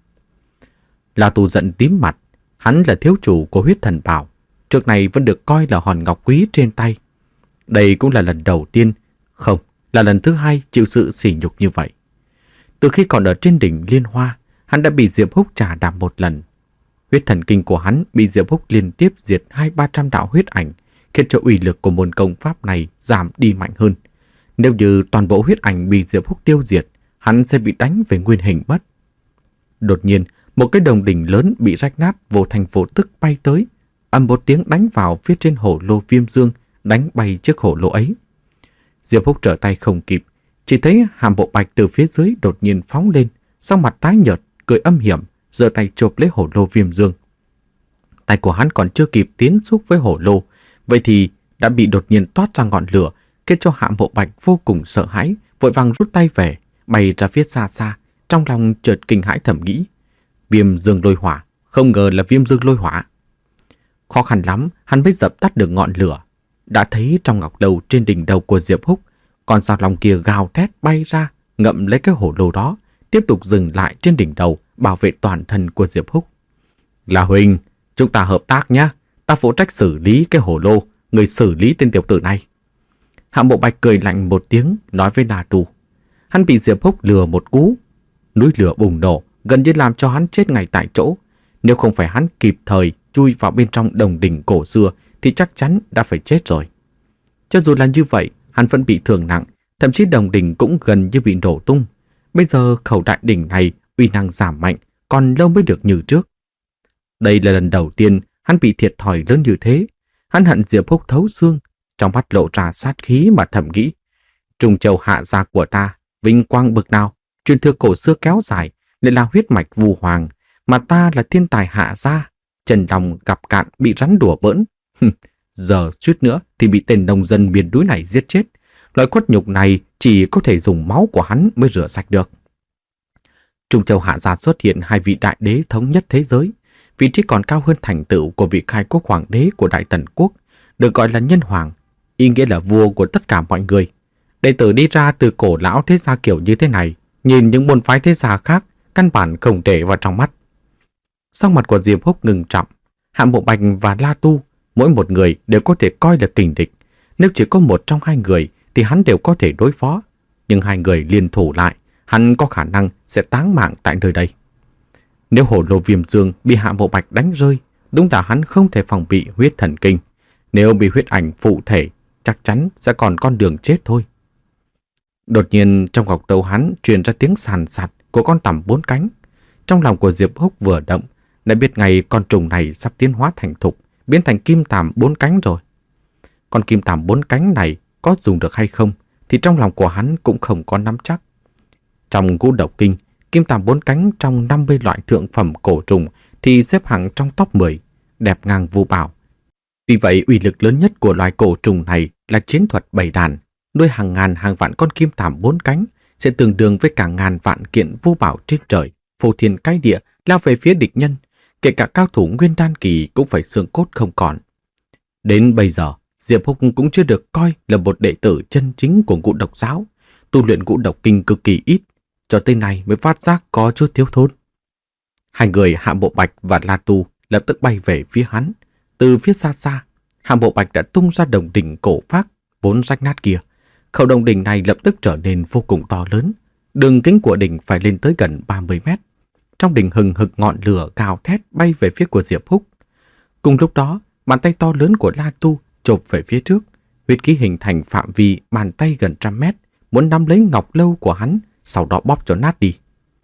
La Tu giận tím mặt, hắn là thiếu chủ của huyết thần bảo, trước này vẫn được coi là hòn ngọc quý trên tay. Đây cũng là lần đầu tiên, không, là lần thứ hai chịu sự sỉ nhục như vậy. Từ khi còn ở trên đỉnh Liên Hoa, hắn đã bị Diệp Húc trà đạp một lần. Huyết thần kinh của hắn bị Diệp Húc liên tiếp diệt hai ba trăm đạo huyết ảnh, khiến cho uy lực của môn công pháp này giảm đi mạnh hơn. Nếu như toàn bộ huyết ảnh bị Diệp Húc tiêu diệt, hắn sẽ bị đánh về nguyên hình mất. Đột nhiên, một cái đồng đỉnh lớn bị rách nát vô thành vô tức bay tới, ầm một tiếng đánh vào phía trên hổ lô viêm dương, đánh bay chiếc hổ lô ấy. Diệp Húc trở tay không kịp, chỉ thấy Hàm Bộ Bạch từ phía dưới đột nhiên phóng lên, sau mặt tái nhợt, cười âm hiểm, giơ tay chộp lấy hổ lô viêm dương. Tay của hắn còn chưa kịp tiến xúc với hổ lô, vậy thì đã bị đột nhiên toát ra ngọn lửa, khiến cho Hàm Bộ Bạch vô cùng sợ hãi, vội vàng rút tay về, bay ra phía xa xa, trong lòng chợt kinh hãi thầm nghĩ: viêm dương lôi hỏa, không ngờ là viêm dương lôi hỏa. Khó khăn lắm, hắn mới dập tắt được ngọn lửa. Đã thấy trong ngọc lâu trên đỉnh đầu của Diệp Húc, con sao long kia gào thét bay ra, ngậm lấy cái hổ lô đó, tiếp tục dừng lại trên đỉnh đầu, bảo vệ toàn thân của Diệp Húc. "La huynh, chúng ta hợp tác nhé, ta phụ trách xử lý cái hổ lô, người xử lý tên tiểu tử này." Hạng Bộ Bạch cười lạnh một tiếng, nói với La Tu. Hắn bị Diệp Húc lừa một cú, núi lửa bùng nổ, gần như làm cho hắn chết ngay tại chỗ. Nếu không phải hắn kịp thời chui vào bên trong đồng đỉnh cổ xưa thì chắc chắn đã phải chết rồi. Cho dù là như vậy, hắn vẫn bị thương nặng, thậm chí đồng đỉnh cũng gần như bị nổ tung. Bây giờ khẩu đại đỉnh này uy năng giảm mạnh, còn lâu mới được như trước. Đây là lần đầu tiên hắn bị thiệt thòi lớn như thế. Hắn hận Diệp Húc thấu xương, trong mắt lộ ra sát khí mà thầm nghĩ: Trung Châu hạ gia của ta, vinh quang bực nào, truyền thừa cổ xưa kéo dài, lại là huyết mạch Vu Hoàng, mà ta là thiên tài hạ gia, trần lòng gặp cạn bị rắn đùa bỡn. Giờ suýt nữa thì bị tên nông dân miền núi này giết chết. Loại khuất nhục này chỉ có thể dùng máu của hắn mới rửa sạch được. Trung Châu hạ gia xuất hiện hai vị đại đế thống nhất thế giới, vị trí còn cao hơn thành tựu của vị khai quốc hoàng đế của Đại Tần quốc, được gọi là nhân hoàng, ý nghĩa là vua của tất cả mọi người. Đệ tử đi ra từ cổ lão thế gia kiểu như thế này, nhìn những môn phái thế gia khác căn bản không để vào trong mắt. Sắc mặt của Diệp Húc ngừng trọng. Hạng Bộ Bạch và La Tu, mỗi một người đều có thể coi là kình địch. Nếu chỉ có một trong hai người thì hắn đều có thể đối phó, nhưng hai người liên thủ lại, hắn có khả năng sẽ táng mạng tại nơi đây. Nếu hổ lô viêm dương bị Hạng Bộ Bạch đánh rơi, đúng là hắn không thể phòng bị huyết thần kinh. Nếu bị huyết ảnh phụ thể, chắc chắn sẽ còn con đường chết thôi. Đột nhiên trong ngọc đầu hắn truyền ra tiếng sàn sạt của con tằm bốn cánh. Trong lòng của Diệp Húc vừa động, đã biết ngay con trùng này sắp tiến hóa thành thục, biến thành kim tằm bốn cánh rồi. Con kim tằm bốn cánh này có dùng được hay không thì trong lòng của hắn cũng không có nắm chắc. Trong ngũ độc kinh, kim tằm bốn cánh trong năm mươi loại thượng phẩm cổ trùng thì xếp hạng trong top mười, đẹp ngang Vu Bảo. Vì vậy, uy lực lớn nhất của loài cổ trùng này là chiến thuật bầy đàn, nuôi hàng ngàn hàng vạn con kim tằm bốn cánh sẽ tương đương với cả ngàn vạn kiện Vu Bảo trên trời, phô thiên cái địa lao về phía địch nhân. kể cả cao thủ nguyên đan kỳ cũng phải xương cốt không còn. Đến bây giờ, Diệp Húc cũng chưa được coi là một đệ tử chân chính của Ngũ Độc giáo, tu luyện Ngũ Độc kinh cực kỳ ít, cho tới nay mới phát giác có chút thiếu thốn. Hai người Hạ Bộ Bạch và La Tu lập tức bay về phía hắn. Từ phía xa xa, Hạ Bộ Bạch đã tung ra đồng đỉnh cổ phác vốn rách nát kia. Khẩu đồng đỉnh này lập tức trở nên vô cùng to lớn, đường kính của đỉnh phải lên tới gần ba mươi mét. Trong đỉnh hừng hực ngọn lửa gào thét bay về phía của Diệp Húc. Cùng lúc đó, bàn tay to lớn của La Tu chộp về phía trước, huyết khí hình thành phạm vi bàn tay gần trăm mét, muốn nắm lấy ngọc lâu của hắn, sau đó bóp cho nát đi.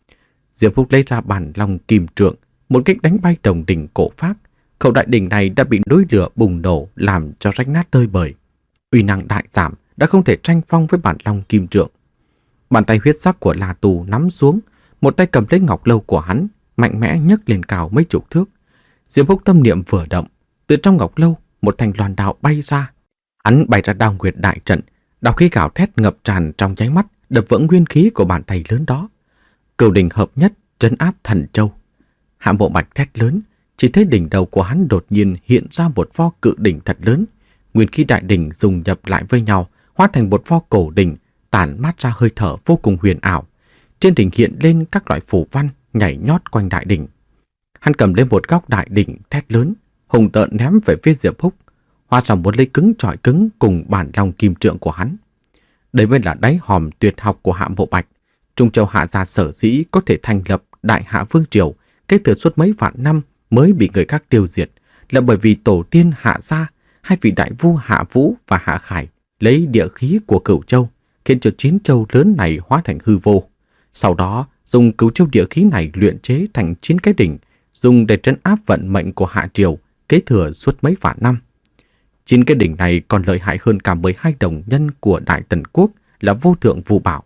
Diệp Húc lấy ra bản long kim trượng, một kích đánh bay đồng đỉnh cổ phác. Khẩu đại đỉnh này đã bị núi lửa bùng nổ làm cho rách nát tơi bời. Uy năng đại giảm, đã không thể tranh phong với bản long kim trượng. Bàn tay huyết sắc của La Tu nắm xuống, một tay cầm lấy ngọc lâu của hắn, mạnh mẽ nhấc lên cao mấy chục thước. Diệp Húc tâm niệm vừa động, từ trong ngọc lâu một thanh loan đao bay ra. Hắn bày ra đao nguyệt đại trận, đao khí gào thét ngập tràn trong nháy mắt, đập vỡ nguyên khí của bàn tay lớn đó. Cửu đỉnh hợp nhất trấn áp Thần Châu. Hạ Bộ Bạch thét lớn, chỉ thấy đỉnh đầu của hắn đột nhiên hiện ra một pho cự đỉnh thật lớn. Nguyên khí đại đỉnh dùng nhập lại với nhau, hóa thành một pho cổ đỉnh, tản mát ra hơi thở vô cùng huyền ảo. Trên đỉnh hiện lên các loại phù văn nhảy nhót quanh đại đỉnh. Hắn cầm lên một góc đại đỉnh thét lớn, hùng tợn ném về phía Diệp Húc, hóa ra muốn lấy cứng chọi cứng cùng bản long kim trượng của hắn. Đây mới là đáy hòm tuyệt học của Hạ Bộ Bạch. Trung Châu Hạ gia sở dĩ có thể thành lập Đại Hạ Vương Triều, kế thừa suốt mấy vạn năm mới bị người khác tiêu diệt, là bởi vì tổ tiên Hạ gia, hai vị đại vu Hạ Vũ và Hạ Khải lấy địa khí của Cửu Châu, khiến cho chín châu lớn này hóa thành hư vô. Sau đó dùng Cửu Châu địa khí này luyện chế thành chín cái đỉnh, dùng để trấn áp vận mệnh của Hạ Triều, kế thừa suốt mấy vạn năm. Chín cái đỉnh này còn lợi hại hơn cả mười hai đồng nhân của Đại Tần Quốc là vô thượng vu bảo.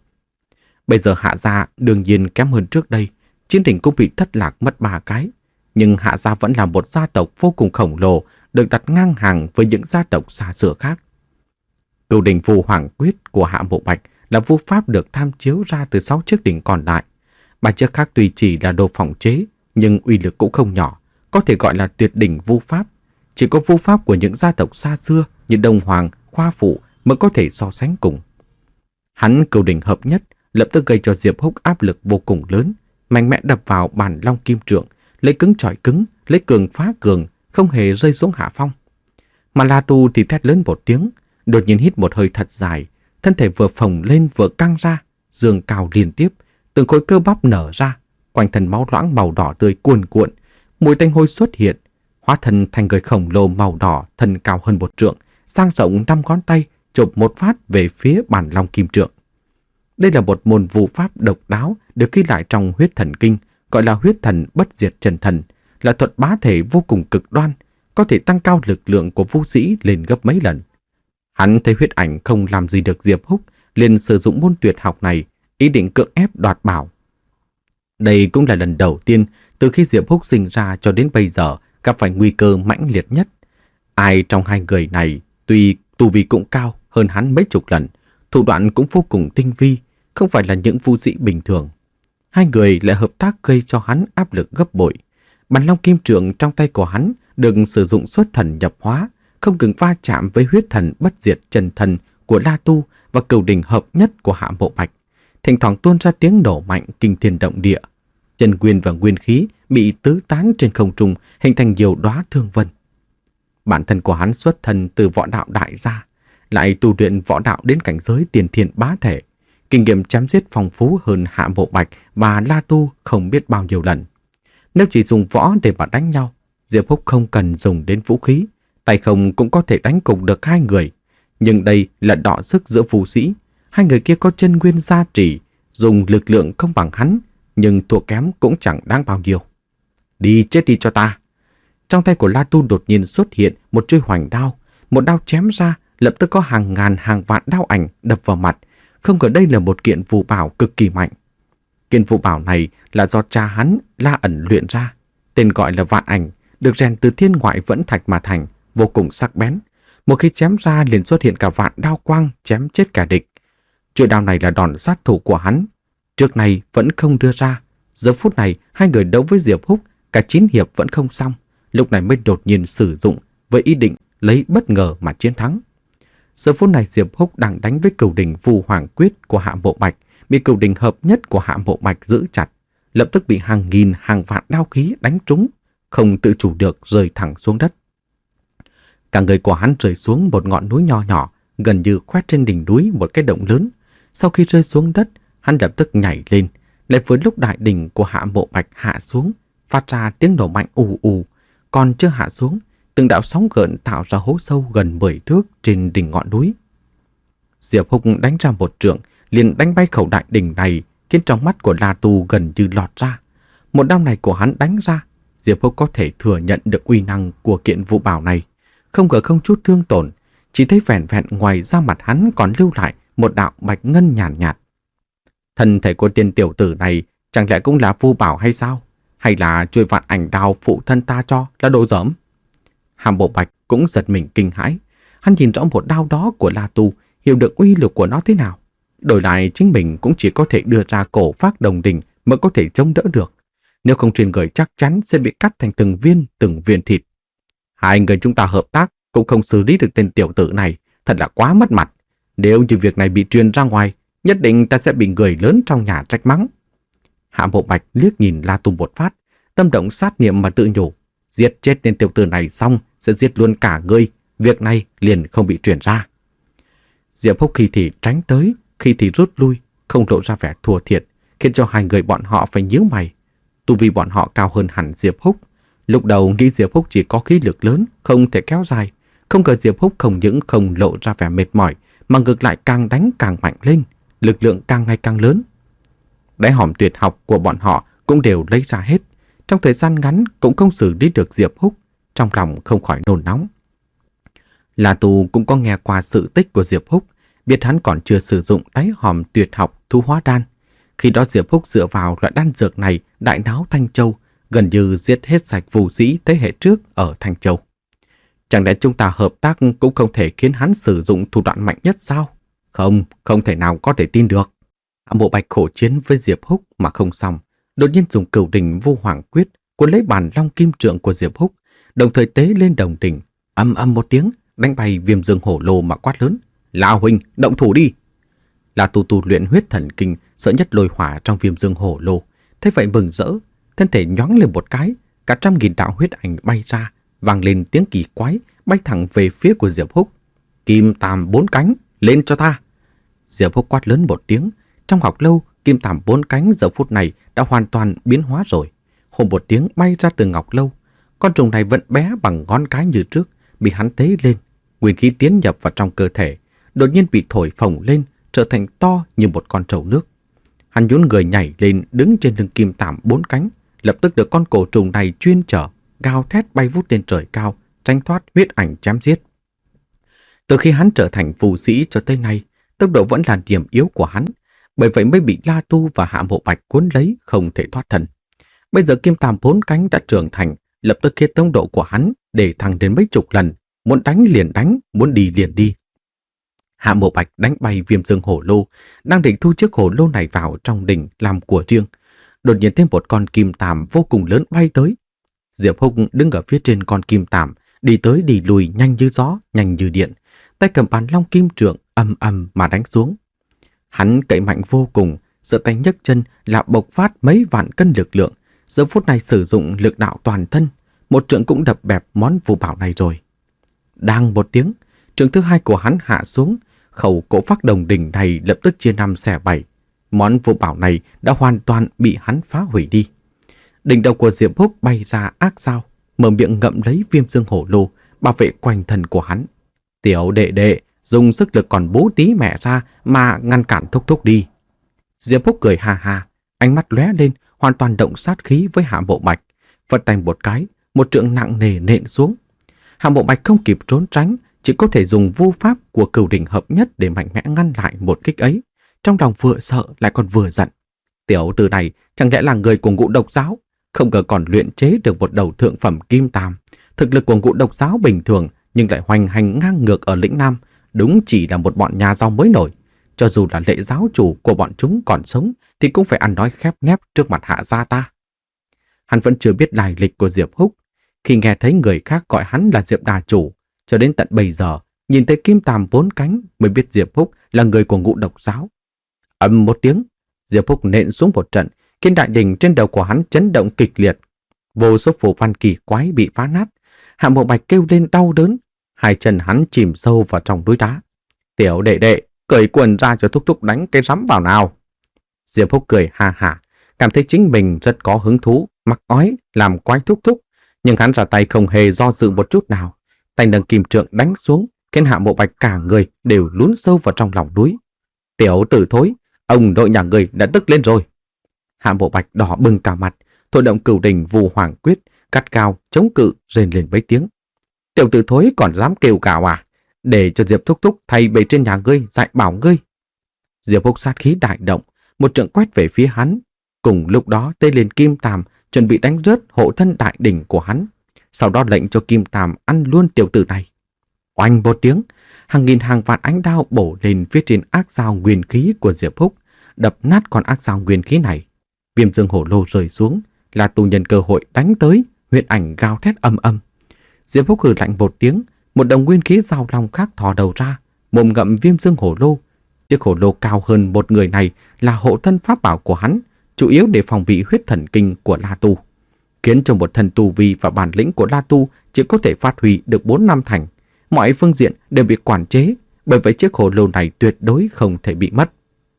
Bây giờ Hạ gia đương nhiên kém hơn trước đây, chín đỉnh cũng bị thất lạc mất ba cái. Nhưng Hạ gia vẫn là một gia tộc vô cùng khổng lồ, được đặt ngang hàng với những gia tộc xa xưa khác. Cửu đỉnh Vu Hoàng Quyết của Hạ Bộ Bạch là vu pháp được tham chiếu ra từ sáu chiếc đỉnh còn lại. Ba chiếc khác tuy chỉ là đồ phòng chế, nhưng uy lực cũng không nhỏ, có thể gọi là tuyệt đỉnh vu pháp. Chỉ có vu pháp của những gia tộc xa xưa như Đông Hoàng, Khoa Phụ mới có thể so sánh cùng. Hắn cửu đỉnh hợp nhất, lập tức gây cho Diệp Húc áp lực vô cùng lớn, mạnh mẽ đập vào bản long kim trượng, lấy cứng chọi cứng, lấy cường phá cường, không hề rơi xuống hạ phong. Mà La Tu thì thét lớn một tiếng, đột nhiên hít một hơi thật dài, thân thể vừa phồng lên vừa căng ra, giương cao liên tiếp, từng khối cơ bắp nở ra, quanh thân máu loãng màu đỏ tươi cuồn cuộn, mùi tanh hôi xuất hiện, hóa thân thành người khổng lồ màu đỏ, thân cao hơn một trượng, sang rộng năm ngón tay, chộp một phát về phía bản long kim trượng. Đây là một môn vu pháp độc đáo được ghi lại trong huyết thần kinh, gọi là huyết thần bất diệt chân thần, là thuật bá thể vô cùng cực đoan, có thể tăng cao lực lượng của vu sĩ lên gấp mấy lần. Hắn thấy huyết ảnh không làm gì được Diệp Húc, liền sử dụng môn tuyệt học này, ý định cưỡng ép đoạt bảo. Đây cũng là lần đầu tiên từ khi Diệp Húc sinh ra cho đến bây giờ gặp phải nguy cơ mãnh liệt nhất. Ai trong hai người này tuy tu vi cũng cao hơn hắn mấy chục lần, thủ đoạn cũng vô cùng tinh vi, không phải là những vu sĩ bình thường. Hai người lại hợp tác gây cho hắn áp lực gấp bội. Bản long kim trượng trong tay của hắn được sử dụng xuất thần nhập hóa, không ngừng va chạm với huyết thần bất diệt chân thần của La Tu và cửu đỉnh hợp nhất của Hạ Bộ Bạch. Thỉnh thoảng tuôn ra tiếng nổ mạnh kinh thiên động địa. Chân nguyên và nguyên khí bị tứ tán trên không trung, hình thành nhiều đóa thương vân. Bản thân của hắn xuất thân từ võ đạo đại gia, lại tu luyện võ đạo đến cảnh giới tiền thiên bá thể, kinh nghiệm chém giết phong phú hơn Hạ Bộ Bạch và La Tu không biết bao nhiêu lần. Nếu chỉ dùng võ để mà đánh nhau, Diệp Húc không cần dùng đến vũ khí, tay không cũng có thể đánh cùng được hai người. Nhưng đây là đọ sức giữa vũ sĩ, hai người kia có chân nguyên gia trì, dùng lực lượng không bằng hắn, nhưng thua kém cũng chẳng đáng bao nhiêu. Đi chết đi cho ta! Trong tay của La Tu đột nhiên xuất hiện một chuôi hoành đao, một đao chém ra, lập tức có hàng ngàn hàng vạn đao ảnh đập vào mặt. Không ngờ đây là một kiện phù bảo cực kỳ mạnh. Kiện phù bảo này là do cha hắn La Ẩn luyện ra, tên gọi là Vạn Ảnh, được rèn từ thiên ngoại vẫn thạch mà thành, vô cùng sắc bén. Một khi chém ra liền xuất hiện cả vạn đao quang chém chết cả địch. Chuôi đao này là đòn sát thủ của hắn, trước này vẫn không đưa ra. Giờ phút này hai người đấu với Diệp Húc Cả chín hiệp vẫn không xong, lúc này mới đột nhiên sử dụng với ý định lấy bất ngờ mà chiến thắng. Giờ phút này Diệp Húc đang đánh với cửu đỉnh Vu Hoàng Quyết của Hạ Mộ Bạch, bị cửu đỉnh hợp nhất của Hạ Mộ Bạch giữ chặt, lập tức bị hàng nghìn hàng vạn đao khí đánh trúng, không tự chủ được rơi thẳng xuống đất. Cả người của hắn rơi xuống một ngọn núi nho nhỏ, gần như khoét trên đỉnh núi một cái động lớn. Sau khi rơi xuống đất, hắn lập tức nhảy lên, lại với lúc đại đỉnh của Hạ Mộ Bạch hạ xuống, phát ra tiếng nổ mạnh ù ù. Còn chưa hạ xuống, từng đạo sóng gợn tạo ra hố sâu gần mười thước trên đỉnh ngọn núi. Diệp Húc đánh ra một trượng, liền đánh bay khẩu đại đỉnh này, khiến trong mắt của La Tu gần như lọt ra. Một đao này của hắn đánh ra, Diệp Húc có thể thừa nhận được uy năng của kiện vũ bảo này, không ngờ không chút thương tổn, chỉ thấy vẹn vẹn ngoài da mặt hắn còn lưu lại một đạo bạch ngân nhàn nhạt, nhạt. Thân thể của tiên tiểu tử này chẳng lẽ cũng là vũ bảo hay sao? Hay là chuôi vạn ảnh đao phụ thân ta cho là đồ dởm? Hàm Bộ Bạch cũng giật mình kinh hãi. Hắn nhìn rõ một đao đó của La Tu, hiểu được uy lực của nó thế nào. Đổi lại chính mình cũng chỉ có thể đưa ra cổ phác đồng đình mới có thể chống đỡ được. Nếu không truyền gửi chắc chắn sẽ bị cắt thành từng viên, từng viên thịt. Hai người chúng ta hợp tác cũng không xử lý được tên tiểu tử này, thật là quá mất mặt. Nếu như việc này bị truyền ra ngoài, nhất định ta sẽ bị người lớn trong nhà trách mắng. Hạ Bộ Bạch liếc nhìn La Tu một phát, tâm động sát niệm mà tự nhủ, giết chết tên tiểu tử này xong sẽ giết luôn cả ngươi, việc này liền không bị truyền ra. Diệp Húc khi thì tránh tới, khi thì rút lui, không lộ ra vẻ thua thiệt, khiến cho hai người bọn họ phải nhíu mày. Tu vi bọn họ cao hơn hẳn Diệp Húc. Lúc đầu nghĩ Diệp Húc chỉ có khí lực lớn, không thể kéo dài. Không ngờ Diệp Húc không những không lộ ra vẻ mệt mỏi, mà ngược lại càng đánh càng mạnh lên, lực lượng càng ngày càng lớn. Đáy hòm tuyệt học của bọn họ cũng đều lấy ra hết. Trong thời gian ngắn cũng không xử lý được Diệp Húc, trong lòng không khỏi nôn nóng. La Tu cũng có nghe qua sự tích của Diệp Húc, biết hắn còn chưa sử dụng đáy hòm tuyệt học thu hóa đan. Khi đó Diệp Húc dựa vào loại đan dược này đại náo Thanh Châu, gần như giết hết sạch phù sĩ thế hệ trước ở Thanh Châu. Chẳng lẽ chúng ta hợp tác cũng không thể khiến hắn sử dụng thủ đoạn mạnh nhất sao? Không, không thể nào có thể tin được. Hạ Mộ Bạch khổ chiến với Diệp Húc mà không xong, đột nhiên dùng cửu đỉnh Vô Hoàng Quyết cuốn lấy bản long kim trượng của Diệp Húc, đồng thời tế lên đồng đỉnh, ầm ầm một tiếng đánh bay Viêm Dương Hổ Lô mà quát lớn: "La huynh, động thủ đi!" La Tu tu luyện huyết thần kinh, sợ nhất lôi hỏa trong Viêm Dương Hổ Lô, thấy vậy mừng rỡ, thân thể nhoáng lên một cái, cả trăm nghìn đạo huyết ảnh bay ra, vang lên tiếng kỳ quái, bay thẳng về phía của Diệp Húc. "Kim Tam bốn cánh, lên cho ta!" Diệp Húc quát lớn một tiếng. Trong học lâu, Kim Tam bốn cánh giờ phút này đã hoàn toàn biến hóa rồi. Hồn một tiếng bay ra từ ngọc lâu. Con trùng này vẫn bé bằng ngón cái như trước, bị hắn tế lên, nguyên khí tiến nhập vào trong cơ thể, đột nhiên bị thổi phồng lên, trở thành to như một con trâu nước. Hắn nhún người nhảy lên, đứng trên lưng Kim Tam bốn cánh, lập tức được con cổ trùng này chuyên chở, gào thét bay vút lên trời cao, tránh thoát huyết ảnh chém giết. Từ khi hắn trở thành phù sĩ cho tới nay, tốc độ vẫn là điểm yếu của hắn, bởi vậy mới bị La Tu và Hạ Mộ Bạch cuốn lấy, không thể thoát thân. Bây giờ Kim Tam bốn cánh đã trưởng thành, lập tức khiến tốc độ của hắn để thăng đến mấy chục lần, muốn đánh liền đánh, muốn đi liền đi. Hạ Mộ Bạch đánh bay Viêm Dương Hổ Lô, đang định thu chiếc hổ lô này vào trong đỉnh làm của riêng. Đột nhiên thêm một con kim tàm vô cùng lớn bay tới. Diệp Húc đứng ở phía trên con kim tàm, đi tới đi lùi nhanh như gió, nhanh như điện, tay cầm bàn long kim trượng ầm ầm mà đánh xuống. Hắn cậy mạnh vô cùng, giơ tay nhấc chân là bộc phát mấy vạn cân lực lượng. Giờ phút này sử dụng lực đạo toàn thân, một trượng cũng đập bẹp món phù bảo này rồi. Đang một tiếng, trượng thứ hai của hắn hạ xuống, khẩu cổ phác đồng đỉnh này lập tức chia năm xẻ bảy. Món phù bảo này đã hoàn toàn bị hắn phá hủy đi. Đỉnh đầu của Diệp Húc bay ra ác dao, mở miệng ngậm lấy Viêm Dương Hổ Lô, bảo vệ quanh thân của hắn. "Tiểu đệ đệ, dùng sức lực còn bố tí mẹ ra mà ngăn cản Thúc Thúc đi." Diệp Húc cười ha ha, ánh mắt lóe lên, hoàn toàn động sát khí với Hạ Mộ Bạch, phất tay một cái, một trượng nặng nề nện xuống. Hạ Mộ Bạch không kịp trốn tránh, chỉ có thể dùng vu pháp của cửu đỉnh hợp nhất để mạnh mẽ ngăn lại một kích ấy. Trong lòng vừa sợ lại còn vừa giận. Tiểu tử này chẳng lẽ là người của Ngũ Độc Giáo, không ngờ còn luyện chế được một đầu thượng phẩm kim tam. Thực lực của Ngũ Độc Giáo bình thường nhưng lại hoành hành ngang ngược ở lĩnh Nam, đúng chỉ là một bọn nhà giàu mới nổi. Cho dù là lệ giáo chủ của bọn chúng còn sống thì cũng phải ăn nói khép nép trước mặt hạ gia ta. Hắn vẫn chưa biết lai lịch của Diệp Húc. Khi nghe thấy người khác gọi hắn là Diệp Đà Chủ, cho đến tận bây giờ, nhìn thấy kim tàm bốn cánh mới biết Diệp Húc là người của Ngũ Độc giáo. Ầm một tiếng, Diệp Húc nện xuống một trận, khiến đại đỉnh trên đầu của hắn chấn động kịch liệt. Vô số phù văn kỳ quái bị phá nát. Hạ Mộ Bạch kêu lên đau đớn, hai chân hắn chìm sâu vào trong núi đá. Tiểu đệ đệ, cởi quần ra cho thúc thúc đánh cái rắm vào nào. Diệp Húc cười ha hả, cảm thấy chính mình rất có hứng thú, mặc ói, làm quái thúc thúc. Nhưng hắn ra tay không hề do dự một chút nào. Tay nâng kim trượng đánh xuống, khiến Hạ Mộ Bạch cả người đều lún sâu vào trong lòng núi. Tiểu tử thối, ông nội nhà người đã tức lên rồi. Hạ Mộ Bạch đỏ bừng cả mặt, thôi động cửu đỉnh Vu Hoàng Quyết, cắt cao, chống cự, rên lên mấy tiếng. Tiểu tử thối còn dám kêu cào à? Để cho Diệp thúc thúc thay bề trên nhà ngươi dạy bảo ngươi. Diệp Húc sát khí đại động, một trượng quét về phía hắn. Cùng lúc đó tê lên kim tàm, chuẩn bị đánh rớt hộ thân đại đỉnh của hắn. Sau đó lệnh cho kim tàm ăn luôn tiểu tử này. Oanh một tiếng, hàng nghìn hàng vạn ánh đao bổ lên phía trên ác dao nguyên khí của Diệp Húc, đập nát con ác dao nguyên khí này. Viêm dương hổ lô rơi xuống, là tù nhân cơ hội đánh tới, huyễn ảnh gào thét âm âm. Diệp Húc hừ lạnh một tiếng, một đồng nguyên khí giao long khác thò đầu ra, mồm ngậm viêm dương hổ lô. Chiếc hổ lô cao hơn một người này là hộ thân pháp bảo của hắn, chủ yếu để phòng bị huyết thần kinh của La Tu, khiến cho một thần tu vi và bản lĩnh của La Tu chỉ có thể phát huy được bốn năm thành. Mọi phương diện đều bị quản chế, bởi vậy chiếc hổ lô này tuyệt đối không thể bị mất.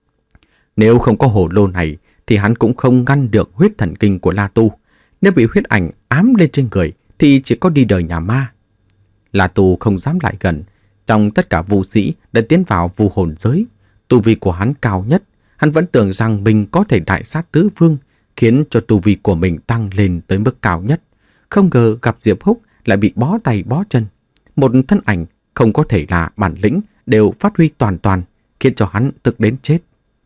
Nếu không có hổ lô này thì hắn cũng không ngăn được huyết thần kinh của La Tu. Nếu bị huyết ảnh ám lên trên người thì chỉ có đi đời nhà ma. La Tu không dám lại gần. Trong tất cả vu sĩ đã tiến vào vu hồn giới, tu vi của hắn cao nhất. Hắn vẫn tưởng rằng mình có thể đại sát tứ phương, khiến cho tu vi của mình tăng lên tới mức cao nhất. Không ngờ gặp Diệp Húc lại bị bó tay bó chân. Một thân ảnh không có thể là bản lĩnh đều phát huy toàn toàn, khiến cho hắn tức đến chết.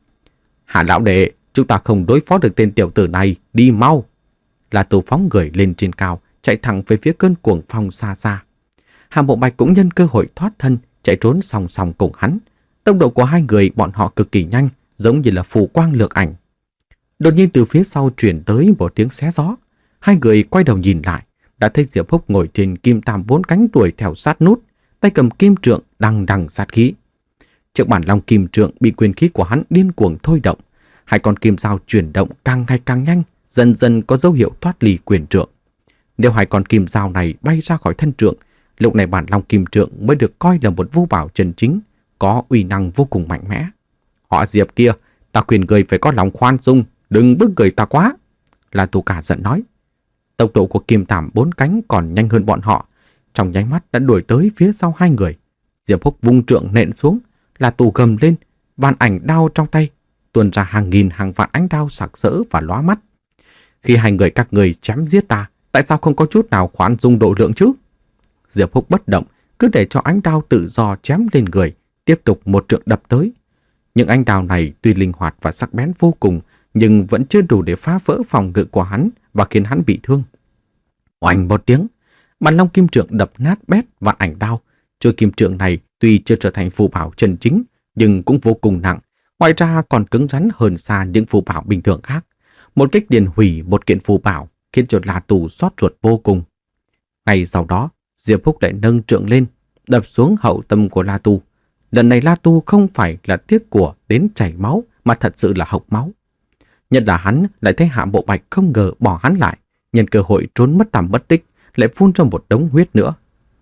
Hạ lão đệ, chúng ta không đối phó được tên tiểu tử này, đi mau. La Tu phóng người lên trên cao, chạy thẳng về phía cơn cuồng phong xa xa. Hạ Mộ Bạch cũng nhân cơ hội thoát thân, chạy trốn song song cùng hắn. Tốc độ của hai người bọn họ cực kỳ nhanh, giống như là phù quang lược ảnh. Đột nhiên từ phía sau truyền tới một tiếng xé gió. Hai người quay đầu nhìn lại, đã thấy Diệp Húc ngồi trên kim tam bốn cánh đuổi theo sát nút, tay cầm kim trượng đằng đằng sát khí. Chiếc bản long kim trượng bị quyền khí của hắn điên cuồng thôi động, hai con kim dao chuyển động càng ngày càng nhanh, dần dần có dấu hiệu thoát ly quyền trượng. Nếu hai con kim dao này bay ra khỏi thân trượng, lúc này bản long kim trượng mới được coi là một vũ bảo chân chính, có uy năng vô cùng mạnh mẽ. Họ Diệp kia, ta khuyên người phải có lòng khoan dung, đừng bức người ta quá. La Tu cả giận nói. Tốc độ của kim tàm bốn cánh còn nhanh hơn bọn họ, trong nháy mắt đã đuổi tới phía sau hai người. Diệp Húc vung trượng nện xuống, La Tu gầm lên, vạn ảnh đao trong tay tuôn ra hàng nghìn hàng vạn ánh đao sặc sỡ và lóa mắt. Khi hai người các người chém giết ta, tại sao không có chút nào khoan dung độ lượng chứ? Diệp Húc bất động, cứ để cho ánh đao tự do chém lên người, tiếp tục một trượng đập tới. Những ánh đao này tuy linh hoạt và sắc bén vô cùng, nhưng vẫn chưa đủ để phá vỡ phòng ngự của hắn và khiến hắn bị thương. Oanh một tiếng, bản long kim trượng đập nát bét vạn ảnh đao. Chuôi kim trượng này tuy chưa trở thành phù bảo chân chính, nhưng cũng vô cùng nặng, ngoài ra còn cứng rắn hơn xa những phù bảo bình thường khác. Một cách điền hủy một kiện phù bảo khiến cho La Tu xót ruột vô cùng. Ngay sau đó, Diệp Húc lại nâng trượng lên, đập xuống hậu tâm của La Tu. Lần này La Tu không phải là tiếc của đến chảy máu, mà thật sự là hộc máu. Nhất là hắn lại thấy Hạ Mộ Bạch không ngờ bỏ hắn lại, nhân cơ hội trốn mất tăm mất tích, lại phun ra một đống huyết nữa.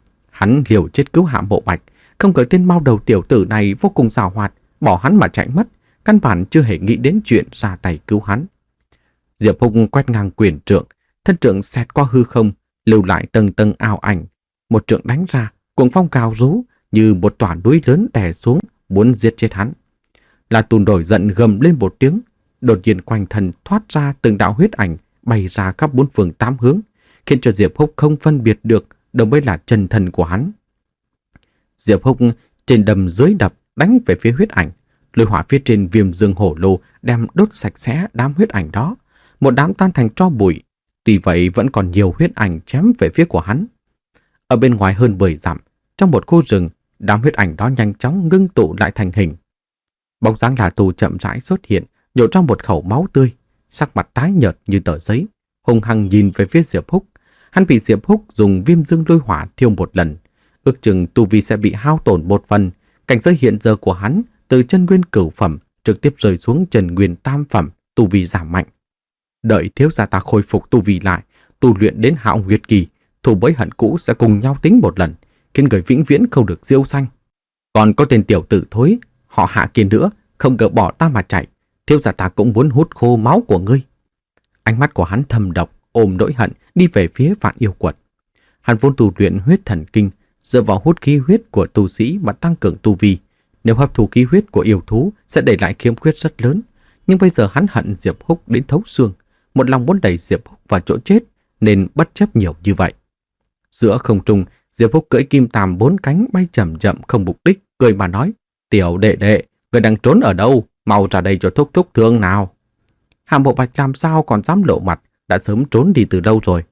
Hắn liều chết cứu Hạ Mộ Bạch, không ngờ tên mau đầu tiểu tử này vô cùng giàu hoạt, bỏ hắn mà chạy mất, căn bản chưa hề nghĩ đến chuyện ra tay cứu hắn. Diệp Húc quét ngang quyền trượng, thân trượng xẹt qua hư không, lưu lại tầng tầng ảo ảnh. Một trượng đánh ra, cuồng phong cao rú như một tòa núi lớn đè xuống, muốn giết chết hắn. La Tu nổi giận gầm lên một tiếng, đột nhiên quanh thân thoát ra từng đạo huyết ảnh bay ra khắp bốn phương tám hướng, khiến cho Diệp Húc không phân biệt được đâu mới là chân thân của hắn. Diệp Húc trên đầm dưới đập đánh về phía huyết ảnh, lôi hỏa phía trên viêm dương hổ lô đem đốt sạch sẽ đám huyết ảnh đó, một đám tan thành tro bụi. Tuy vậy vẫn còn nhiều huyết ảnh chém về phía của hắn. Ở bên ngoài hơn mười dặm, trong một khu rừng, đám huyết ảnh đó nhanh chóng ngưng tụ lại thành hình. Bóng dáng La Tu chậm rãi xuất hiện, nhổ ra một khẩu máu tươi, sắc mặt tái nhợt như tờ giấy, hung hăng nhìn về phía Diệp Húc. Hắn bị Diệp Húc dùng viêm dương lôi hỏa thiêu một lần, ước chừng tu vi sẽ bị hao tổn một phần. Cảnh giới hiện giờ của hắn từ chân nguyên cửu phẩm trực tiếp rơi xuống chân nguyên tam phẩm, tu vi giảm mạnh. Đợi thiếu gia ta khôi phục tu vi lại, tu luyện đến hạo nguyệt kỳ, thù bối hận cũ sẽ cùng nhau tính một lần, khiến người vĩnh viễn không được diêu sanh. Còn có tên tiểu tử thối, họ Hạ kia nữa, không gỡ bỏ ta mà chạy, thiếu gia ta cũng muốn hút khô máu của ngươi. Ánh mắt của hắn thầm độc, ôm nỗi hận đi về phía Vạn Yêu Quật. Hắn vốn tu luyện huyết thần kinh, dựa vào hút khí huyết của tu sĩ mà tăng cường tu vi. Nếu hấp thu khí huyết của yêu thú sẽ để lại khiếm khuyết rất lớn. Nhưng bây giờ hắn hận Diệp Húc đến thấu xương, một lòng muốn đẩy Diệp Húc vào chỗ chết, nên bất chấp nhiều như vậy. Giữa không trung, Diệp Húc cưỡi kim tàm bốn cánh bay chậm chậm không mục đích, cười mà nói: "Tiểu đệ đệ, người đang trốn ở đâu? Mau ra đây cho thúc thúc thương nào." Hạ Bộ Bạch làm sao còn dám lộ mặt, đã sớm trốn đi từ lâu rồi.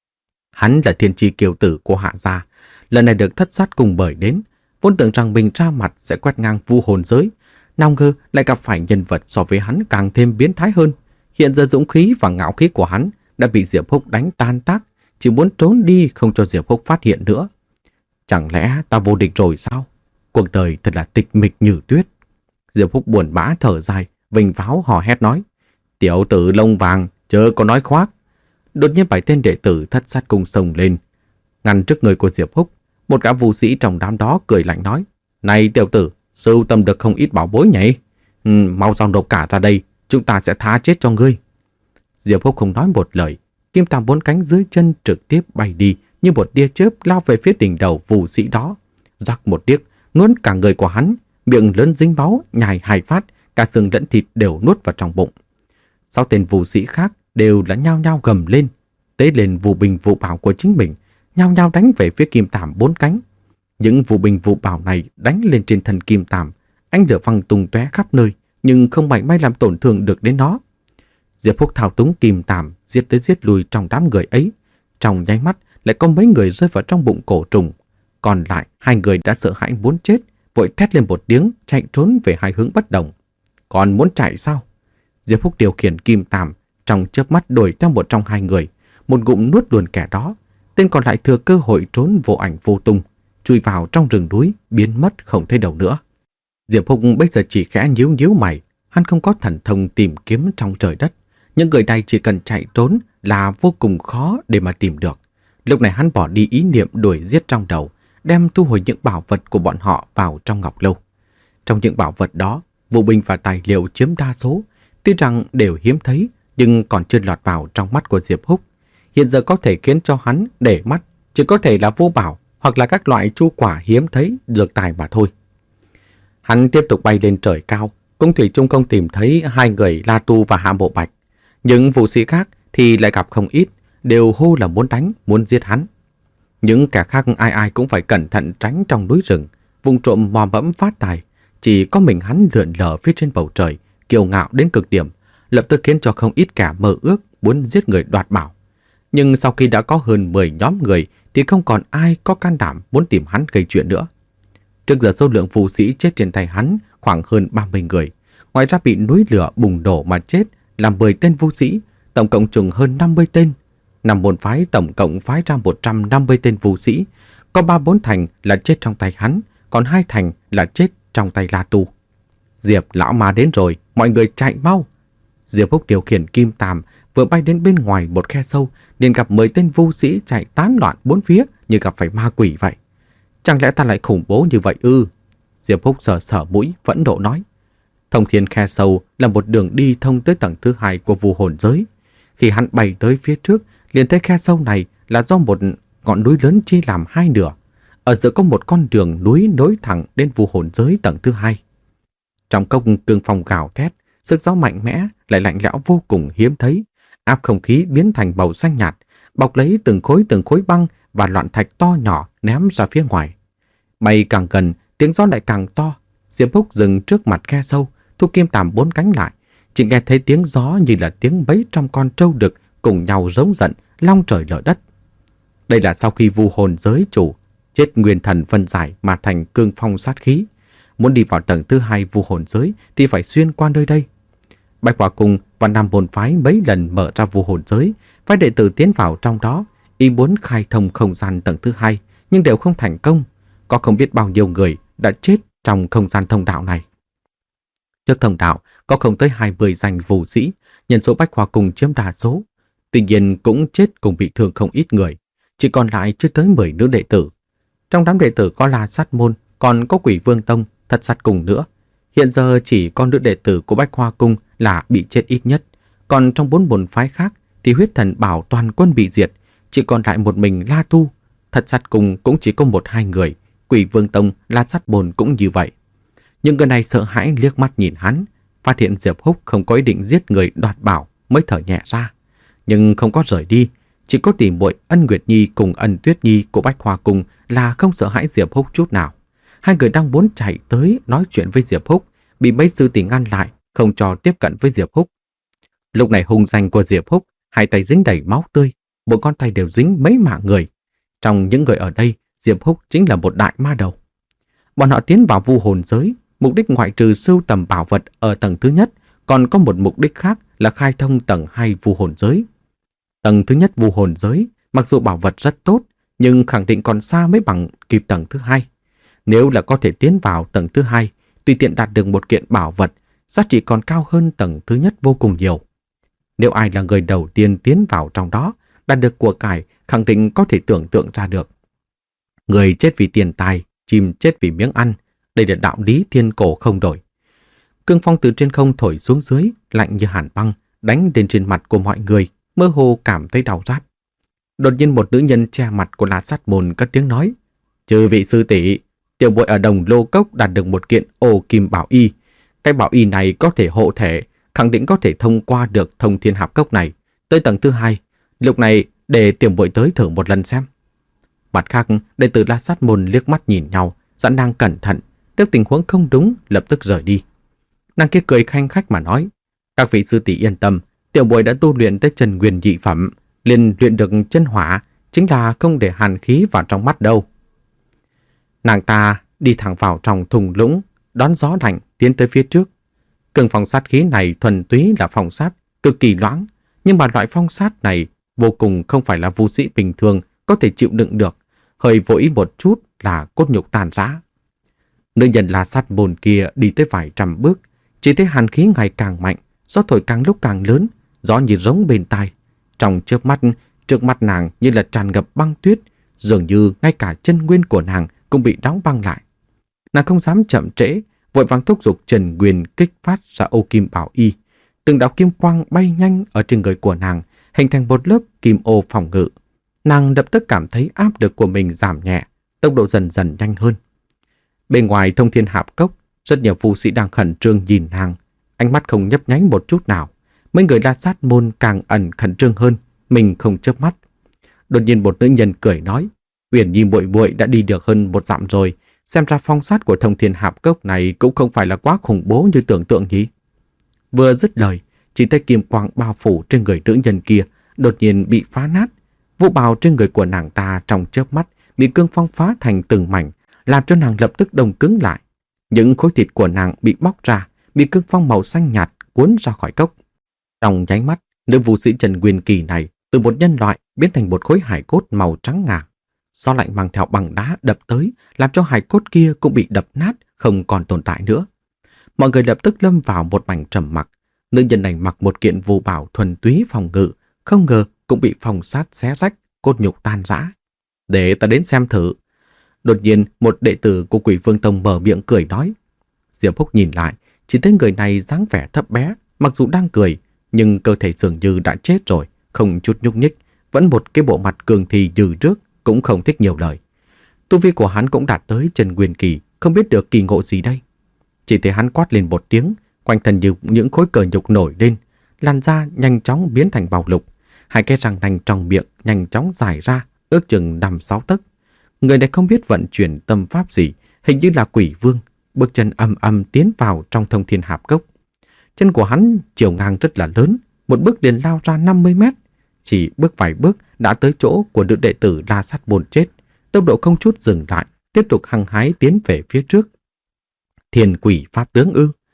Hắn là thiên chi kiều tử của Hạ gia, lần này được thất sát cùng bởi đến, vốn tưởng rằng mình ra mặt sẽ quét ngang vu hồn giới, nào ngờ lại gặp phải nhân vật so với hắn càng thêm biến thái hơn. Hiện giờ dũng khí và ngạo khí của hắn đã bị Diệp Húc đánh tan tác, chỉ muốn trốn đi không cho Diệp Húc phát hiện nữa. Chẳng lẽ ta vô địch rồi sao? Cuộc đời thật là tịch mịch như tuyết. Diệp Húc buồn bã thở dài, vênh váo hò hét nói: "Tiểu tử lông vàng, chớ có nói khoác." Đột nhiên bảy tên đệ tử thất sát cùng xông lên, ngăn trước người của Diệp Húc. Một gã vũ sĩ trong đám đó cười lạnh nói: "Này tiểu tử, sưu tầm được không ít bảo bối nhỉ? Ừ, mau giao nộp cả ra đây, chúng ta sẽ tha chết cho ngươi." Diệp Húc không nói một lời, kim tàm bốn cánh dưới chân trực tiếp bay đi như một tia chớp lao về phía đỉnh đầu vũ sĩ đó. Rắc một tiếc, nuốt cả người của hắn, miệng lớn dính máu, nhai hai phát, cả xương lẫn thịt đều nuốt vào trong bụng. Sáu tên vũ sĩ khác đều là nhao nhao gầm lên, tế lên vũ binh vũ bảo của chính mình, nhao nhao đánh về phía kim tàm bốn cánh. Những vũ binh vũ bảo này đánh lên trên thân kim tàm, ánh lửa văng tung tóe khắp nơi, nhưng không mảy may làm tổn thương được đến nó. Diệp Húc thao túng kim tàm, giết tới giết lui trong đám người ấy. Trong nháy mắt lại có mấy người rơi vào trong bụng cổ trùng, còn lại hai người đã sợ hãi muốn chết, vội thét lên một tiếng, chạy trốn về hai hướng bất đồng. Còn muốn chạy sao? Diệp Húc điều khiển kim tàm, trong chớp mắt đuổi theo một trong hai người, một ngụm nuốt luôn kẻ đó. Tên còn lại thừa cơ hội trốn vô ảnh vô tung, chui vào trong rừng núi, biến mất không thấy đâu nữa. Diệp Húc bây giờ chỉ khẽ nhíu nhíu mày, hắn không có thần thông tìm kiếm trong trời đất. Những người này chỉ cần chạy trốn là vô cùng khó để mà tìm được. Lúc này hắn bỏ đi ý niệm đuổi giết trong đầu, đem thu hồi những bảo vật của bọn họ vào trong ngọc lâu. Trong những bảo vật đó, vũ binh và tài liệu chiếm đa số, tuy rằng đều hiếm thấy nhưng còn chưa lọt vào trong mắt của Diệp Húc. Hiện giờ có thể khiến cho hắn để mắt chỉ có thể là vô bảo hoặc là các loại chu quả hiếm thấy, dược tài mà thôi. Hắn tiếp tục bay lên trời cao, cũng thủy chung không tìm thấy hai người La Tu và Hạ Bộ Bạch. Những vũ sĩ khác thì lại gặp không ít, đều hô là muốn đánh, muốn giết hắn. Những kẻ khác ai ai cũng phải cẩn thận tránh trong núi rừng, vùng trộm mò mẫm phát tài. Chỉ có mình hắn lượn lờ phía trên bầu trời, kiêu ngạo đến cực điểm, lập tức khiến cho không ít kẻ mơ ước muốn giết người đoạt bảo. Nhưng sau khi đã có hơn mười nhóm người thì không còn ai có can đảm muốn tìm hắn gây chuyện nữa. Trước giờ số lượng vũ sĩ chết trên tay hắn khoảng hơn ba mươi người. Ngoài ra bị núi lửa bùng nổ mà chết là mười tên vũ sĩ, tổng cộng chừng hơn năm mươi tên. Năm môn phái tổng cộng phái ra một trăm năm mươi tên vũ sĩ, có ba bốn thành là chết trong tay hắn, còn hai thành là chết trong tay La Tu. Diệp lão ma đến rồi, mọi người chạy mau. Diệp Húc điều khiển kim tàm vừa bay đến bên ngoài một khe sâu, liền gặp mười tên vũ sĩ chạy tán loạn bốn phía như gặp phải ma quỷ vậy. Chẳng lẽ ta lại khủng bố như vậy ư? Diệp Húc sờ sờ mũi, phẫn nộ nói. Thông thiên khe sâu là một đường đi thông tới tầng thứ hai của vu hồn giới. Khi hắn bay tới phía trước, liền thấy khe sâu này là do một ngọn núi lớn chia làm hai nửa. Ở giữa có một con đường núi nối thẳng đến vu hồn giới tầng thứ hai. Trong công cương phong gào thét, sức gió mạnh mẽ lại lạnh lẽo vô cùng hiếm thấy, áp không khí biến thành màu xanh nhạt, bọc lấy từng khối từng khối băng và loạn thạch to nhỏ ném ra phía ngoài. Bay càng gần, tiếng gió lại càng to. Diệp Húc dừng trước mặt khe sâu, thu kim tàm bốn cánh lại, chỉ nghe thấy tiếng gió như là tiếng mấy trăm con trâu đực cùng nhau rống giận, long trời lở đất. Đây là sau khi vu hồn giới chủ chết nguyên thần phân giải mà thành cương phong sát khí. Muốn đi vào tầng thứ hai vu hồn giới thì phải xuyên qua nơi đây. Bạch Hỏa Cung và Nam Môn Phái mấy lần mở ra vu hồn giới, phái đệ tử tiến vào trong đó, ý muốn khai thông không gian tầng thứ hai, nhưng đều không thành công. Có không biết bao nhiêu người đã chết trong không gian thông đạo này. Trước thông đạo có không tới hai mươi danh phù sĩ, nhân số Bạch Hỏa Cung chiếm đa số. Tuy nhiên cũng chết cùng bị thương không ít người, chỉ còn lại chưa tới mười nữ đệ tử. Trong đám đệ tử có La Sát Môn, còn có Quỷ Vương Tông, Thật Sát Cùng nữa. Hiện giờ chỉ có nữ đệ tử của Bạch Hỏa Cung là bị chết ít nhất, còn trong bốn môn phái khác thì huyết thần bảo toàn quân bị diệt, chỉ còn lại một mình La Tu. Thật Sát Cùng cũng chỉ có một hai người, Quỷ Vương Tông, La Sát Môn cũng như vậy. Nhưng người này sợ hãi liếc mắt nhìn hắn, phát hiện Diệp Húc không có ý định giết người đoạt bảo mới thở nhẹ ra, nhưng không có rời đi. Chỉ có tỷ muội Ân Nguyệt Nhi cùng Ân Tuyết Nhi của Bạch Hỏa Cung là không sợ hãi Diệp Húc chút nào. Hai người đang muốn chạy tới nói chuyện với Diệp Húc, bị mấy sư tỷ ngăn lại, không cho tiếp cận với Diệp Húc. Lúc này hung danh của Diệp Húc, hai tay dính đầy máu tươi, mỗi con tay đều dính mấy mạng người. Trong những người ở đây, Diệp Húc chính là một đại ma đầu. Bọn họ tiến vào vu hồn giới, mục đích ngoại trừ sưu tầm bảo vật ở tầng thứ nhất, còn có một mục đích khác là khai thông tầng hai vu hồn giới. Tầng thứ nhất vu hồn giới, mặc dù bảo vật rất tốt, nhưng khẳng định còn xa mới bằng kịp tầng thứ hai. Nếu là có thể tiến vào tầng thứ hai, tùy tiện đạt được một kiện bảo vật, giá trị còn cao hơn tầng thứ nhất vô cùng nhiều. Nếu ai là người đầu tiên tiến vào trong đó, đạt được của cải, khẳng định có thể tưởng tượng ra được. Người chết vì tiền tài, chim chết vì miếng ăn, đây là đạo lý thiên cổ không đổi. Cương phong từ trên không thổi xuống dưới, lạnh như hàn băng, đánh lên trên mặt của mọi người, mơ hồ cảm thấy đau rát. Đột nhiên một nữ nhân che mặt của La Sát Môn cất tiếng nói: "Chư vị sư tỷ, tiểu muội ở Đồng Lô Cốc đạt được một kiện ô kim bảo y. Cái bảo y này có thể hộ thể, khẳng định có thể thông qua được thông thiên hạp cốc này tới tầng thứ hai. Lúc này để tiểu muội tới thử một lần xem." Mặt khác, đệ tử La Sát Môn liếc mắt nhìn nhau, sẵn đang cẩn thận, nếu tình huống không đúng lập tức rời đi. Nàng kia cười khanh khách mà nói: "Các vị sư tỷ yên tâm, tiểu muội đã tu luyện tới chân nguyên dị phẩm, liền luyện được chân hỏa, chính là không để hàn khí vào trong mắt đâu." Nàng ta đi thẳng vào trong thung lũng, đón gió lạnh tiến tới phía trước. Cường phong sát khí này thuần túy là phong sát, cực kỳ loãng, nhưng mà loại phong sát này vô cùng không phải là vu sĩ bình thường có thể chịu đựng được, hơi vô ý một chút là cốt nhục tàn rã. Nữ nhân La Sát Môn kia đi tới vài trăm bước, chỉ thấy hàn khí ngày càng mạnh, gió thổi càng lúc càng lớn, gió như rống bên tai. Trong chớp mắt, trước mắt nàng như là tràn ngập băng tuyết, dường như ngay cả chân nguyên của nàng cũng bị đóng băng lại. Nàng không dám chậm trễ, vội vàng thúc giục Trần Nguyên kích phát ra ô kim bảo y. Từng đạo kim quang bay nhanh ở trên người của nàng, hình thành một lớp kim ô phòng ngự. Nàng lập tức cảm thấy áp lực của mình giảm nhẹ, tốc độ dần dần nhanh hơn. Bên ngoài thông thiên hạp cốc, rất nhiều phu sĩ đang khẩn trương nhìn nàng, ánh mắt không nhấp nháy một chút nào. Mấy người La Sát Môn càng ẩn khẩn trương hơn, mình không chớp mắt. Đột nhiên một nữ nhân cười nói: "Uyển Nhi muội muội đã đi được hơn một dặm rồi, xem ra phong sát của thông thiên hạp cốc này cũng không phải là quá khủng bố như tưởng tượng nhỉ?" Vừa dứt lời, chỉ thấy kim quang bao phủ trên người nữ nhân kia đột nhiên bị phá nát. Vũ bào trên người của nàng ta trong chớp mắt bị cương phong phá thành từng mảnh, làm cho nàng lập tức đông cứng lại. Những khối thịt của nàng bị bóc ra, bị cương phong màu xanh nhạt cuốn ra khỏi cốc. Trong nháy mắt, nữ vũ sĩ Trần Nguyên Kỳ này từ một nhân loại biến thành một khối hải cốt màu trắng ngà. Gió lạnh mang theo bằng đá đập tới, làm cho hải cốt kia cũng bị đập nát, không còn tồn tại nữa. Mọi người lập tức lâm vào một mảnh trầm mặc. Nữ nhân này mặc một kiện vũ bào thuần túy phòng ngự, không ngờ cũng bị phong sát xé rách, cốt nhục tan rã. "Để ta đến xem thử." Đột nhiên, một đệ tử của Quỷ Vương Tông mở miệng cười nói. Diệp Húc nhìn lại, chỉ thấy người này dáng vẻ thấp bé, mặc dù đang cười, nhưng cơ thể dường như đã chết rồi, không chút nhúc nhích, vẫn một cái bộ mặt cường thì như trước, cũng không thích nhiều lời. Tu vi của hắn cũng đạt tới chân nguyên kỳ, không biết được kỳ ngộ gì đây. Chỉ thấy hắn quát lên một tiếng, quanh thân như những khối cờ nhục nổi lên, làn da nhanh chóng biến thành bào lục, hai cái răng nanh trong miệng nhanh chóng dài ra, ước chừng năm sáu tấc. Người này không biết vận chuyển tâm pháp gì, hình như là quỷ vương, bước chân âm âm tiến vào trong thông thiên hạp cốc. Chân của hắn chiều ngang rất là lớn, một bước liền lao ra năm mươi mét. Chỉ bước vài bước đã tới chỗ của nữ đệ tử La Sát Môn chết, tốc độ không chút dừng lại, tiếp tục hăng hái tiến về phía trước. Thiên quỷ pháp tướng ư?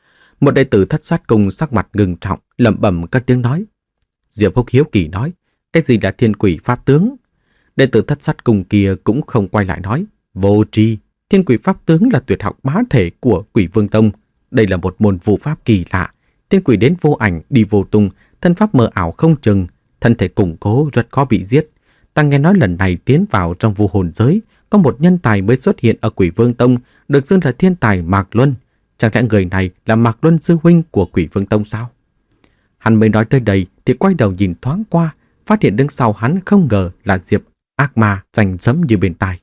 Một đệ tử Thất Sát Cung sắc mặt ngưng trọng, lẩm bẩm cất tiếng nói. Diệp Húc hiếu kỳ nói, cái gì là thiên quỷ pháp tướng? Đệ tử Thất Sát Cung kia cũng không quay lại nói, vô tri, thiên quỷ pháp tướng là tuyệt học bá thể của Quỷ Vương Tông. Đây là một môn vụ pháp kỳ lạ. Thiên quỷ đến vô ảnh, đi vô tung, thân pháp mờ ảo không chừng, thân thể củng cố rất khó bị giết. Ta nghe nói lần này tiến vào trong vu hồn giới, có một nhân tài mới xuất hiện ở Quỷ Vương Tông, được xưng là thiên tài Mạc Luân. Chẳng lẽ người này là Mạc Luân sư huynh của Quỷ Vương Tông sao? Hắn mới nói tới đây thì quay đầu nhìn thoáng qua, phát hiện đứng sau hắn không ngờ là Diệp ác ma rành rẫm như bên tai.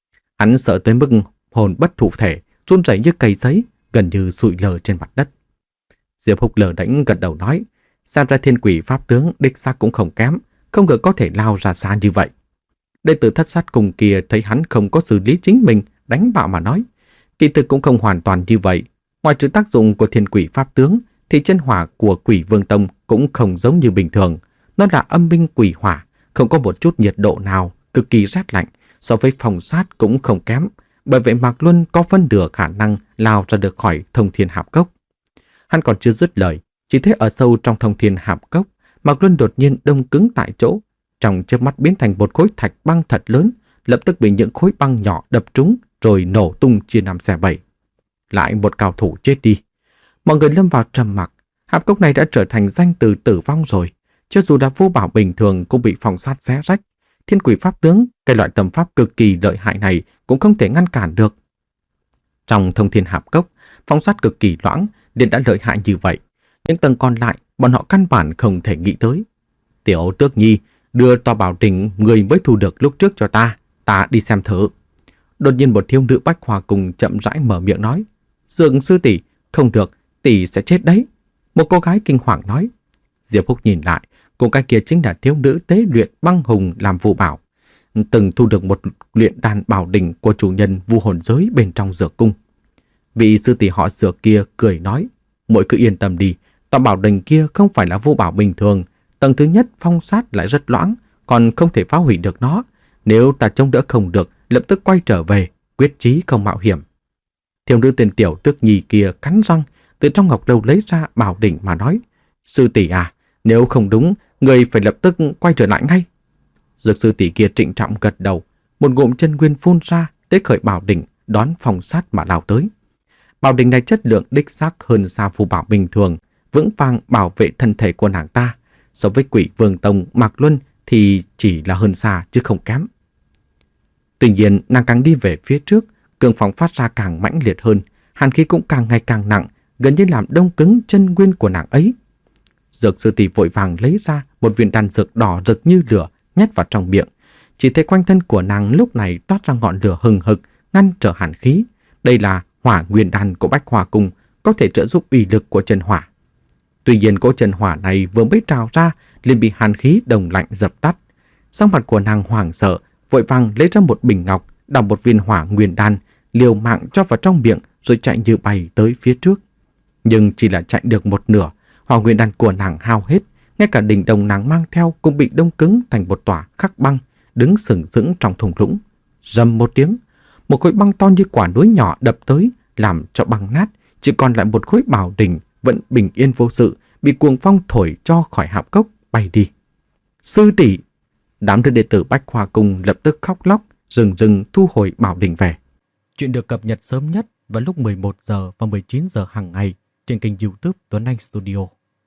Hắn sợ tới mức hồn bất thủ thể, run rẩy như cây giấy, gần như sụi lờ trên mặt đất. Diệp Húc lờ đễnh gật đầu nói, xem ra thiên quỷ pháp tướng đích xác cũng không kém, không ngờ có thể lao ra xa như vậy. Đệ tử Thất Sát Cung kia thấy hắn không có xử lý chính mình, đánh bạo mà nói, kỳ thực cũng không hoàn toàn như vậy. Ngoài trừ tác dụng của thiên quỷ pháp tướng, thì chân hỏa của Quỷ Vương Tông cũng không giống như bình thường. Nó là âm binh quỷ hỏa, không có một chút nhiệt độ nào, cực kỳ rét lạnh, so với phòng sát cũng không kém. Bởi vậy Mạc Luân có phân nửa khả năng lao ra được khỏi Thông Thiên Hạp Cốc. Hắn còn chưa dứt lời, chỉ thấy ở sâu trong Thông Thiên Hạp Cốc, Mạc Luân đột nhiên đông cứng tại chỗ, trong chớp mắt biến thành một khối thạch băng thật lớn, lập tức bị những khối băng nhỏ đập trúng rồi nổ tung chia năm xẻ bảy. Lại một cao thủ chết đi. Mọi người lâm vào trầm mặc. Hạp cốc này đã trở thành danh từ tử vong rồi. Cho dù là vô bảo bình thường cũng bị phong sát xé rách. Thiên quỷ pháp tướng, cái loại tầm pháp cực kỳ lợi hại này cũng không thể ngăn cản được. Trong Thông Thiên Hạp Cốc, phong sát cực kỳ loãng, điện đã lợi hại như vậy. Những tầng còn lại, bọn họ căn bản không thể nghĩ tới. Tiểu Tước Nhi, đưa tòa bảo đỉnh người mới thu được lúc trước cho ta, ta đi xem thử. Đột nhiên một thiếu nữ Bách Hoa cùng chậm rãi mở miệng nói, Dượng sư tỷ, không được, tỷ sẽ chết đấy. Một cô gái kinh hoàng nói. Diệp Húc nhìn lại, cô gái kia chính là thiếu nữ tế luyện băng hùng làm phù bảo, từng thu được một luyện đan bảo đỉnh của chủ nhân vu hồn giới bên trong Dược Cung. Vị sư tỷ họ Dược kia cười nói, muội cứ yên tâm đi, tòa bảo đỉnh kia không phải là vô bảo bình thường, tầng thứ nhất phong sát lại rất loãng, còn không thể phá hủy được nó. Nếu ta chống đỡ không được, lập tức quay trở về, quyết chí không mạo hiểm. Thiếu nữ tên Tiểu Tước Nhi kia cắn răng, từ trong ngọc lâu lấy ra bảo đỉnh mà nói, sư tỷ à, nếu không đúng, người phải lập tức quay trở lại ngay. Dược sư tỷ kia trịnh trọng gật đầu, một ngụm chân nguyên phun ra, tế khởi bảo đỉnh, đón phong sát mà lao tới. Bảo đỉnh này chất lượng đích xác hơn xa phù bảo bình thường, vững vàng bảo vệ thân thể của nàng ta. So với Quỷ Vương Tông Mạc Luân thì chỉ là hơn xa chứ không kém. Tuy nhiên, nàng càng đi về phía trước, cường phong phát ra càng mãnh liệt hơn, hàn khí cũng càng ngày càng nặng, gần như làm đông cứng chân nguyên của nàng ấy. Dược sư tỷ vội vàng lấy ra một viên đan dược đỏ rực như lửa, nhét vào trong miệng. Chỉ thấy quanh thân của nàng lúc này toát ra ngọn lửa hừng hực, ngăn trở hàn khí. Đây là hỏa nguyên đan của Bách Hoa Cung, có thể trợ giúp uy lực của chân hỏa. Tuy nhiên cỗ chân hỏa này vừa mới trào ra liền bị hàn khí đồng lạnh dập tắt. Sắc mặt của nàng hoảng sợ, vội vàng lấy ra một bình ngọc, đào một viên hỏa nguyên đan, liều mạng cho vào trong miệng rồi chạy như bay tới phía trước. Nhưng chỉ là chạy được một nửa, hỏa nguyên đan của nàng hao hết, ngay cả đỉnh đồng nàng mang theo cũng bị đông cứng thành một tòa khắc băng, đứng sừng sững trong thung lũng. Rầm một tiếng, một khối băng to như quả núi nhỏ đập tới, làm cho băng nát, chỉ còn lại một khối bảo đỉnh vẫn bình yên vô sự, bị cuồng phong thổi cho khỏi hạp cốc bay đi. Sư tỷ! Đám đệ tử Bách Hoa Cung lập tức khóc lóc, rừng rừng thu hồi bảo đỉnh về. Chuyện được cập nhật sớm nhất vào lúc mười một giờ và mười chín giờ hàng ngày trên kênh YouTube Tuấn Anh Studio.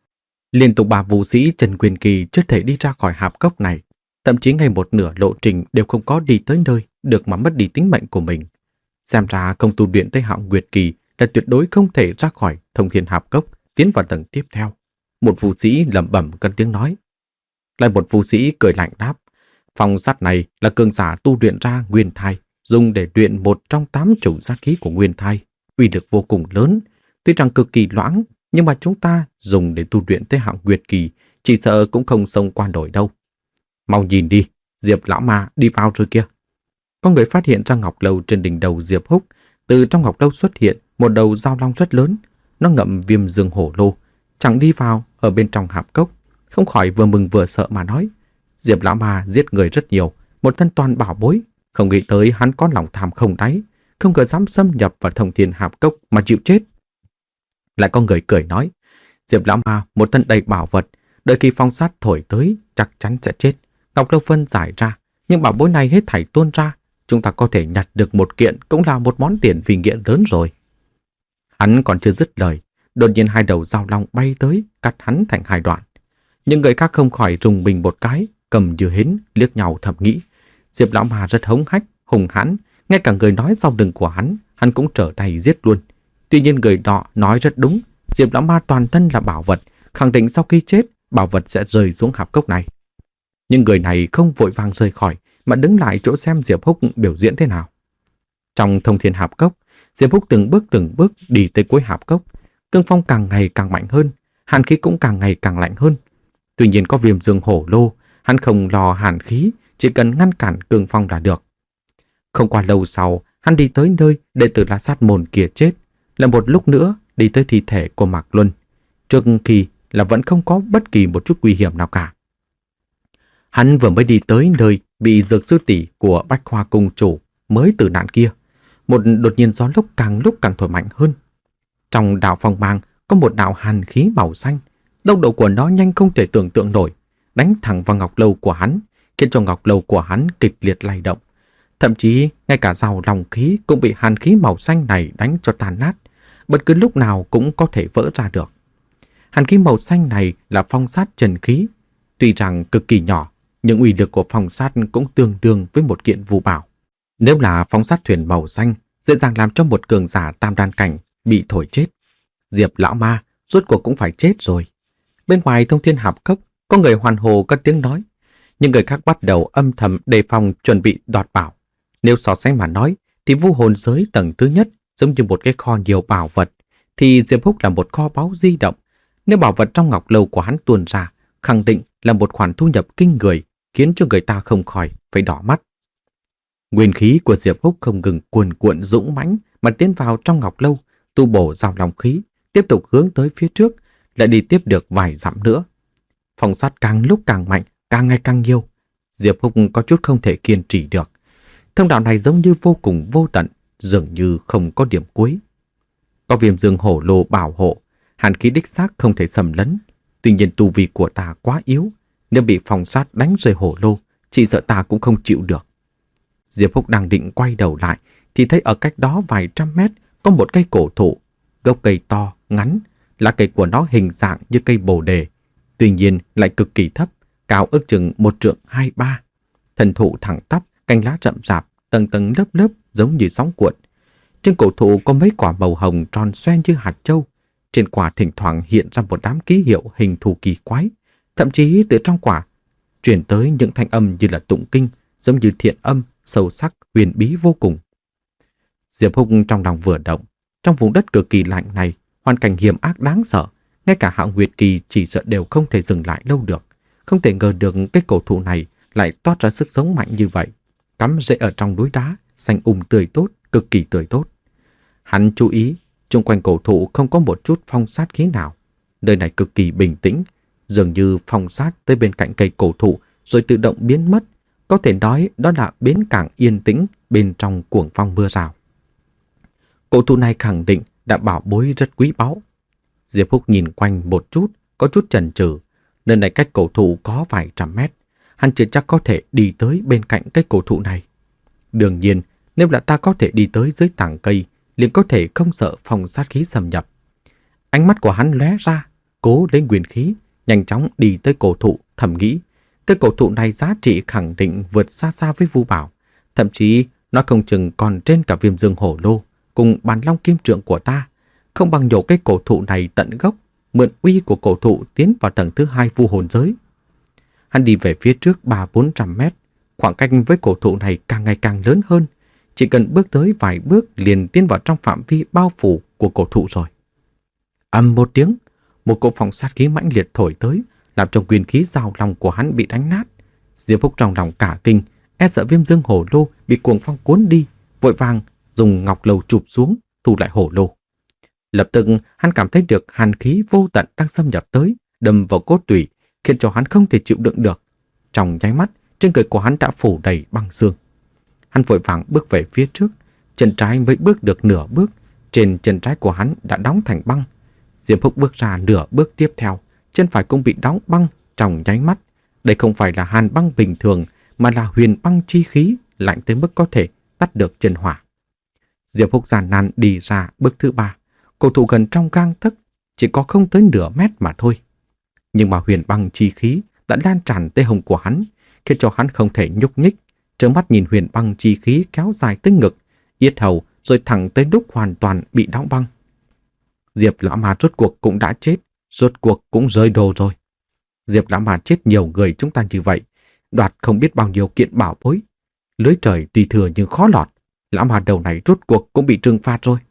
Liên tục ba vũ sĩ Trần Quyền Kỳ chưa thể đi ra khỏi hạp cốc này, thậm chí ngay một nửa lộ trình đều không có đi tới nơi được mà mất đi tính mệnh của mình. Xem ra công tu luyện tới hạng Nguyệt Kỳ là tuyệt đối không thể ra khỏi Thông Thiên Hạp Cốc tiến vào tầng tiếp theo. Một vũ sĩ lẩm bẩm cất tiếng nói. Lại một vũ sĩ cười lạnh đáp, phong sát này là cường giả tu luyện ra nguyên thai, dùng để luyện một trong tám chủng sát khí của nguyên thai, uy lực vô cùng lớn. Tuy rằng cực kỳ loãng, nhưng mà chúng ta dùng để tu luyện tới hạng Nguyệt Kỳ, chỉ sợ cũng không xông qua nổi đâu. Mau nhìn đi, Diệp lão ma đi vào rồi kia. Có người phát hiện ra ngọc lâu trên đỉnh đầu Diệp Húc, từ trong ngọc lâu xuất hiện một đầu dao long rất lớn, nó ngậm viêm dương hổ lô, chẳng đi vào ở bên trong hạp cốc, không khỏi vừa mừng vừa sợ mà nói, Diệp lão ma giết người rất nhiều, một thân toàn bảo bối, không nghĩ tới hắn có lòng tham không đáy, không ngờ dám xâm nhập vào Thông Thiên Hạp Cốc mà chịu chết. Lại có người cười nói, Diệp lão ma một thân đầy bảo vật, đợi khi phong sát thổi tới chắc chắn sẽ chết. Ngọc Lâu phân giải ra, nhưng bảo bối này hết thảy tuôn ra, chúng ta có thể nhặt được một kiện cũng là một món tiền vì nghĩa lớn rồi. Hắn còn chưa dứt lời, đột nhiên hai đầu dao long bay tới, cắt hắn thành hai đoạn. Những người khác không khỏi rùng mình một cái, cầm như hến, liếc nhau thầm nghĩ. Diệp lão ma rất hống hách, hùng hãn, ngay cả người nói sau lưng của hắn, hắn cũng trở tay giết luôn. Tuy nhiên người đó nói rất đúng, Diệp lão ma toàn thân là bảo vật, khẳng định sau khi chết, bảo vật sẽ rơi xuống hạp cốc này. Nhưng người này không vội vàng rời khỏi, mà đứng lại chỗ xem Diệp Húc biểu diễn thế nào. Trong thông thiên hạp cốc, Diệp Húc từng bước từng bước đi tới cuối hạp cốc, cương phong càng ngày càng mạnh hơn, hàn khí cũng càng ngày càng lạnh hơn. Tuy nhiên có Viêm Dương hổ lô, hắn không lo hàn khí, chỉ cần ngăn cản cương phong là được. Không qua lâu sau, hắn đi tới nơi đệ tử La Sát môn kia chết, là một lúc nữa đi tới thi thể của Mạc Luân. Trước khi là vẫn không có bất kỳ một chút nguy hiểm nào cả. Hắn vừa mới đi tới nơi bị dược sư tỷ của Bách Hoa cung chủ mới tử nạn kia, một đột nhiên gió lốc càng lúc càng thổi mạnh hơn. Trong đạo phong mang có một đạo hàn khí màu xanh, tốc độ của nó nhanh không thể tưởng tượng nổi, đánh thẳng vào ngọc lâu của hắn, khiến cho ngọc lâu của hắn kịch liệt lay động. Thậm chí ngay cả rào lòng khí cũng bị hàn khí màu xanh này đánh cho tàn nát, bất cứ lúc nào cũng có thể vỡ ra được. Hàn khí màu xanh này là phong sát trần khí, tuy rằng cực kỳ nhỏ, nhưng uy lực của phong sát cũng tương đương với một kiện phù bảo. Nếu là phong sát thuyền màu xanh, dễ dàng làm cho một cường giả tam đan cảnh bị thổi chết. Diệp lão ma rốt cuộc cũng phải chết rồi. Bên ngoài thông thiên hạp cốc, có người hoàn hồ cất tiếng nói, nhưng người khác bắt đầu âm thầm đề phòng chuẩn bị đoạt bảo. Nếu so sánh mà nói, thì vu hồn giới tầng thứ nhất giống như một cái kho nhiều bảo vật, thì Diệp Húc là một kho báu di động. Nếu bảo vật trong ngọc lâu của hắn tuôn ra, khẳng định là một khoản thu nhập kinh người, khiến cho người ta không khỏi phải đỏ mắt. Nguyên khí của Diệp Húc không ngừng cuồn cuộn dũng mãnh mà tiến vào trong ngọc lâu, tu bổ rào lòng khí, tiếp tục hướng tới phía trước, lại đi tiếp được vài dặm nữa. Phong sát càng lúc càng mạnh, càng ngày càng nhiều. Diệp Húc có chút không thể kiên trì được. Thông đạo này giống như vô cùng vô tận, dường như không có điểm cuối. Có Viêm Dương hổ lô bảo hộ, hàn khí đích xác không thể xâm lấn. Tuy nhiên tu vi của ta quá yếu, nếu bị phong sát đánh rơi hổ lô, chỉ sợ ta cũng không chịu được. Diệp Húc đang định quay đầu lại, thì thấy ở cách đó vài trăm mét có một cây cổ thụ, gốc cây to, ngắn, lá cây của nó hình dạng như cây bồ đề, tuy nhiên lại cực kỳ thấp, cao ước chừng một trượng hai ba. Thân thụ thẳng tắp, cành lá rậm rạp, tầng tầng lớp lớp giống như sóng cuộn. Trên cổ thụ có mấy quả màu hồng tròn xoe như hạt châu. Trên quả thỉnh thoảng hiện ra một đám ký hiệu hình thù kỳ quái, thậm chí từ trong quả truyền tới những thanh âm như là tụng kinh, giống như thiện âm, sâu sắc, huyền bí vô cùng. Diệp Húc trong lòng vừa động, trong vùng đất cực kỳ lạnh này, hoàn cảnh hiểm ác đáng sợ, ngay cả Hạo Nguyệt Kỳ chỉ sợ đều không thể dừng lại lâu được. Không thể ngờ được cái cổ thụ này lại toát ra sức sống mạnh như vậy, cắm rễ ở trong núi đá, xanh um tươi tốt, cực kỳ tươi tốt. Hắn chú ý, xung quanh cổ thụ không có một chút phong sát khí nào. Nơi này cực kỳ bình tĩnh, dường như phong sát tới bên cạnh cây cổ thụ rồi tự động biến mất. Có thể nói đó là bến cảng yên tĩnh bên trong cuồng phong mưa rào. Cổ thụ này khẳng định đã bảo bối rất quý báu. Diệp Húc nhìn quanh một chút, có chút chần chừ. Nơi này cách cổ thụ có vài trăm mét, hắn chưa chắc có thể đi tới bên cạnh cây cổ thụ này. Đương nhiên, nếu là ta có thể đi tới dưới tảng cây, liền có thể không sợ phong sát khí xâm nhập. Ánh mắt của hắn lóe ra, cố lấy nguyên khí, nhanh chóng đi tới cổ thụ, thầm nghĩ, cây cổ thụ này giá trị khẳng định vượt xa xa với vu bảo, thậm chí nó không chừng còn trên cả Viêm Dương hổ lô cùng Bàn Long kim trượng của ta, không bằng nhổ cây cổ thụ này tận gốc, mượn uy của cổ thụ tiến vào tầng thứ hai vu hồn giới. Hắn đi về phía trước ba bốn trăm mét, khoảng cách với cổ thụ này càng ngày càng lớn hơn, chỉ cần bước tới vài bước liền tiến vào trong phạm vi bao phủ của cổ thụ rồi. Ầm một tiếng, một cỗ phong sát khí mãnh liệt thổi tới, làm cho nguyên khí giao long của hắn bị đánh nát. Diệp Húc trong lòng cả kinh, e sợ Viêm Dương hổ lô bị cuồng phong cuốn đi, vội vàng dùng ngọc lầu chụp xuống, thu lại hổ lô. Lập tức hắn cảm thấy được hàn khí vô tận đang xâm nhập tới, đâm vào cốt tủy, khiến cho hắn không thể chịu đựng được. Trong nháy mắt, trên người của hắn đã phủ đầy băng xương. Hắn vội vàng bước về phía trước, chân trái mới bước được nửa bước, trên chân trái của hắn đã đóng thành băng. Diệp Húc bước ra nửa bước tiếp theo, chân phải cũng bị đóng băng trong nháy mắt. Đây không phải là hàn băng bình thường, mà là huyền băng chi khí, lạnh tới mức có thể tắt được chân hỏa. Diệp Húc gian nan đi ra bước thứ ba, cổ thụ gần trong gang tấc, chỉ có không tới nửa mét mà thôi. Nhưng mà huyền băng chi khí đã lan tràn tới hông của hắn, khiến cho hắn không thể nhúc nhích. Trợn mắt nhìn huyền băng chi khí kéo dài tới ngực, yết hầu, rồi thẳng tới lúc hoàn toàn bị đóng băng. Diệp Lão Ma rốt cuộc cũng đã chết, rốt cuộc cũng rơi đồ rồi. Diệp Lão Ma chết nhiều người chúng ta như vậy, đoạt không biết bao nhiêu kiện bảo bối. Lưới trời tuy thừa nhưng khó lọt, Lão Ma đầu này rốt cuộc cũng bị trừng phạt rồi.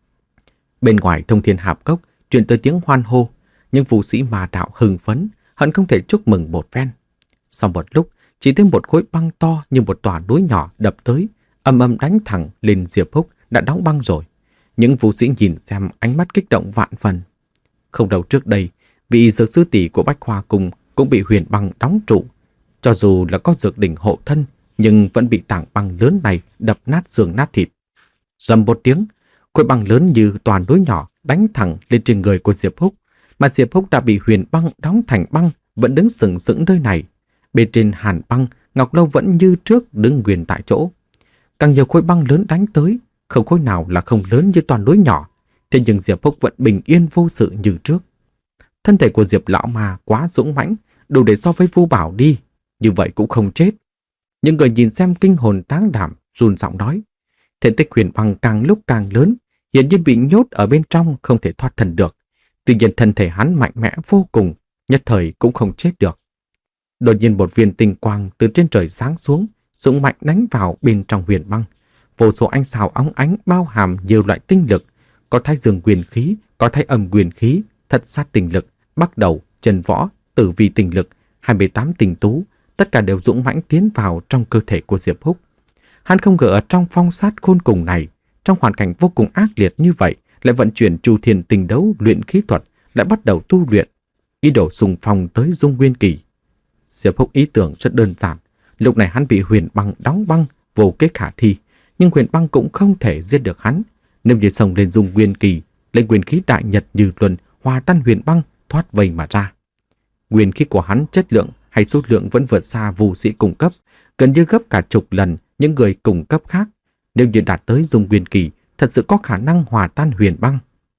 Bên ngoài Thông Thiên Hạp Cốc truyền tới tiếng hoan hô, nhưng vũ sĩ ma đạo hưng phấn, hận không thể chúc mừng một phen. Sau một lúc, chỉ thấy một khối băng to như một tòa núi nhỏ đập tới, âm âm đánh thẳng lên Diệp Húc đã đóng băng rồi. Những vũ sĩ nhìn xem ánh mắt kích động vạn phần. Không lâu trước đây, vị dược sư tỷ của Bách Hoa Cung cũng bị huyền băng đóng trụ. Cho dù là có dược đỉnh hộ thân, nhưng vẫn bị tảng băng lớn này đập nát xương nát thịt. Rầm một tiếng, khối băng lớn như toàn núi nhỏ đánh thẳng lên trên người của Diệp Húc, mà Diệp Húc đã bị huyền băng đóng thành băng, vẫn đứng sừng sững nơi này. Bên trên hàn băng, Ngọc Lâu vẫn như trước đứng nguyên tại chỗ. Càng nhiều khối băng lớn đánh tới, không khối nào là không lớn như toàn núi nhỏ, thế nhưng Diệp Húc vẫn bình yên vô sự như trước. Thân thể của Diệp Lão Ma quá dũng mãnh, đủ để so với Vu Bảo đi, như vậy cũng không chết. Những người nhìn xem kinh hồn táng đảm, run giọng nói. Thể tích huyền băng càng lúc càng lớn, hiển nhiên bị nhốt ở bên trong không thể thoát thân được. Tuy nhiên thân thể hắn mạnh mẽ vô cùng, nhất thời cũng không chết được. Đột nhiên một viên tinh quang từ trên trời giáng xuống, dũng mạnh đánh vào bên trong huyền băng. Vô số ánh sao óng ánh bao hàm nhiều loại tinh lực, có thái dương quyền khí, có thái âm quyền khí, thất sát tinh lực, bắc đầu, chân võ, tử vi tinh lực, hai mươi tám tinh tú, tất cả đều dũng mãnh tiến vào trong cơ thể của Diệp Húc. Hắn không ngờ ở trong phong sát khôn cùng này, trong hoàn cảnh vô cùng ác liệt như vậy, lại vận chuyển Chu Thiên Tinh Đấu luyện khí thuật, lại bắt đầu tu luyện, ý đồ xung phong tới Dung Nguyên Kỳ. Diệp Húc ý tưởng rất đơn giản, lúc này hắn bị huyền băng đóng băng, vô kế khả thi, nhưng huyền băng cũng không thể giết được hắn. Nếu như xông lên Dung Nguyên Kỳ, lấy nguyên khí đại nhật như luân hòa tan huyền băng, thoát vây mà ra. Nguyên khí của hắn chất lượng hay số lượng vẫn vượt xa vũ sĩ cung cấp, gần như gấp cả chục lần những người cung cấp khác. Nếu như đạt tới Dung Nguyên Kỳ, thật sự có khả năng hòa tan huyền băng.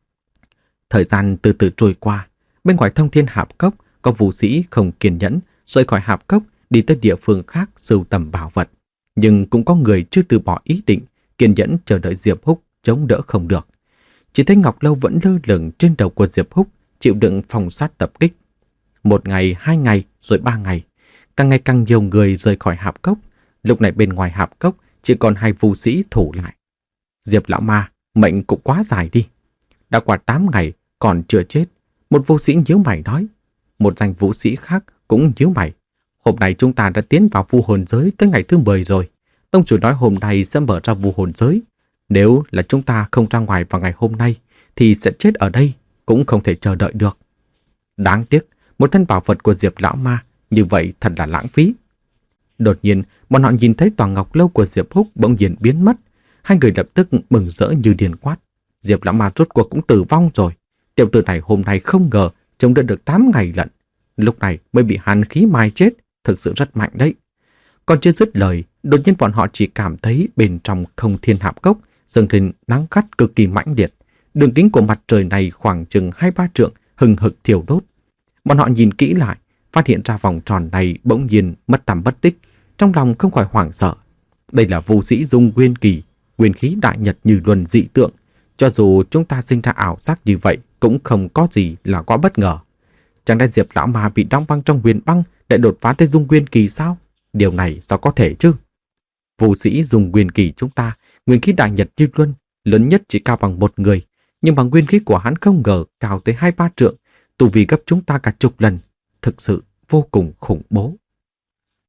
Thời gian từ từ trôi qua, bên ngoài Thông Thiên Hạp Cốc có vũ sĩ không kiên nhẫn rời khỏi hạp cốc đi tới địa phương khác sưu tầm bảo vật, nhưng cũng có người chưa từ bỏ ý định, kiên nhẫn chờ đợi Diệp Húc chống đỡ không được. Chỉ thấy Ngọc Lâu vẫn lơ lửng trên đầu của Diệp Húc, chịu đựng phong sát tập kích. Một ngày, hai ngày, rồi ba ngày, càng ngày càng nhiều người rời khỏi hạp cốc. Lúc này bên ngoài hạp cốc chỉ còn hai vũ sĩ thủ lại. Diệp Lão Ma, mệnh cũng quá dài đi. Đã qua tám ngày còn chưa chết. Một vũ sĩ nhíu mày nói. Một danh vũ sĩ khác cũng nhíu mày. Hôm nay chúng ta đã tiến vào vu hồn giới tới ngày thứ mười rồi. Tông chủ nói hôm nay sẽ mở ra vu hồn giới. Nếu là chúng ta không ra ngoài vào ngày hôm nay thì sẽ chết ở đây, cũng không thể chờ đợi được. Đáng tiếc, một thân bảo vật của Diệp Lão Ma như vậy thật là lãng phí. Đột nhiên, bọn họ nhìn thấy tòa ngọc lâu của Diệp Húc bỗng nhiên biến mất. Hai người lập tức mừng rỡ như điên quát. Diệp Lão Ma rốt cuộc cũng tử vong rồi. Tiểu tử này hôm nay không ngờ chống đỡ được tám ngày lận. Lúc này mới bị hàn khí mai chết, thực sự rất mạnh đấy. Còn chưa dứt lời, đột nhiên bọn họ chỉ cảm thấy bên trong Không Thiên Hạp Cốc dâng lên nắng gắt cực kỳ mãnh liệt. Đường kính của mặt trời này khoảng chừng hai ba trượng, hừng hực thiêu đốt. Bọn họ nhìn kỹ lại, phát hiện ra vòng tròn này bỗng nhiên mất tăm bất tích, trong lòng không khỏi hoảng sợ. Đây là vũ sĩ Dung Nguyên Kỳ, nguyên khí đại nhật như luân dị tượng. Cho dù chúng ta sinh ra ảo giác như vậy cũng không có gì là quá bất ngờ. Chẳng lẽ Diệp Lão Ma bị đóng băng trong huyền băng để đột phá tới Dung Nguyên Kỳ sao? Điều này sao có thể chứ? Vũ sĩ Dung Nguyên Kỳ chúng ta, nguyên khí đại nhật như luân, lớn nhất chỉ cao bằng một người, nhưng bằng nguyên khí của hắn không ngờ cao tới hai ba trượng, tu vi gấp chúng ta cả chục lần, thực sự vô cùng khủng bố.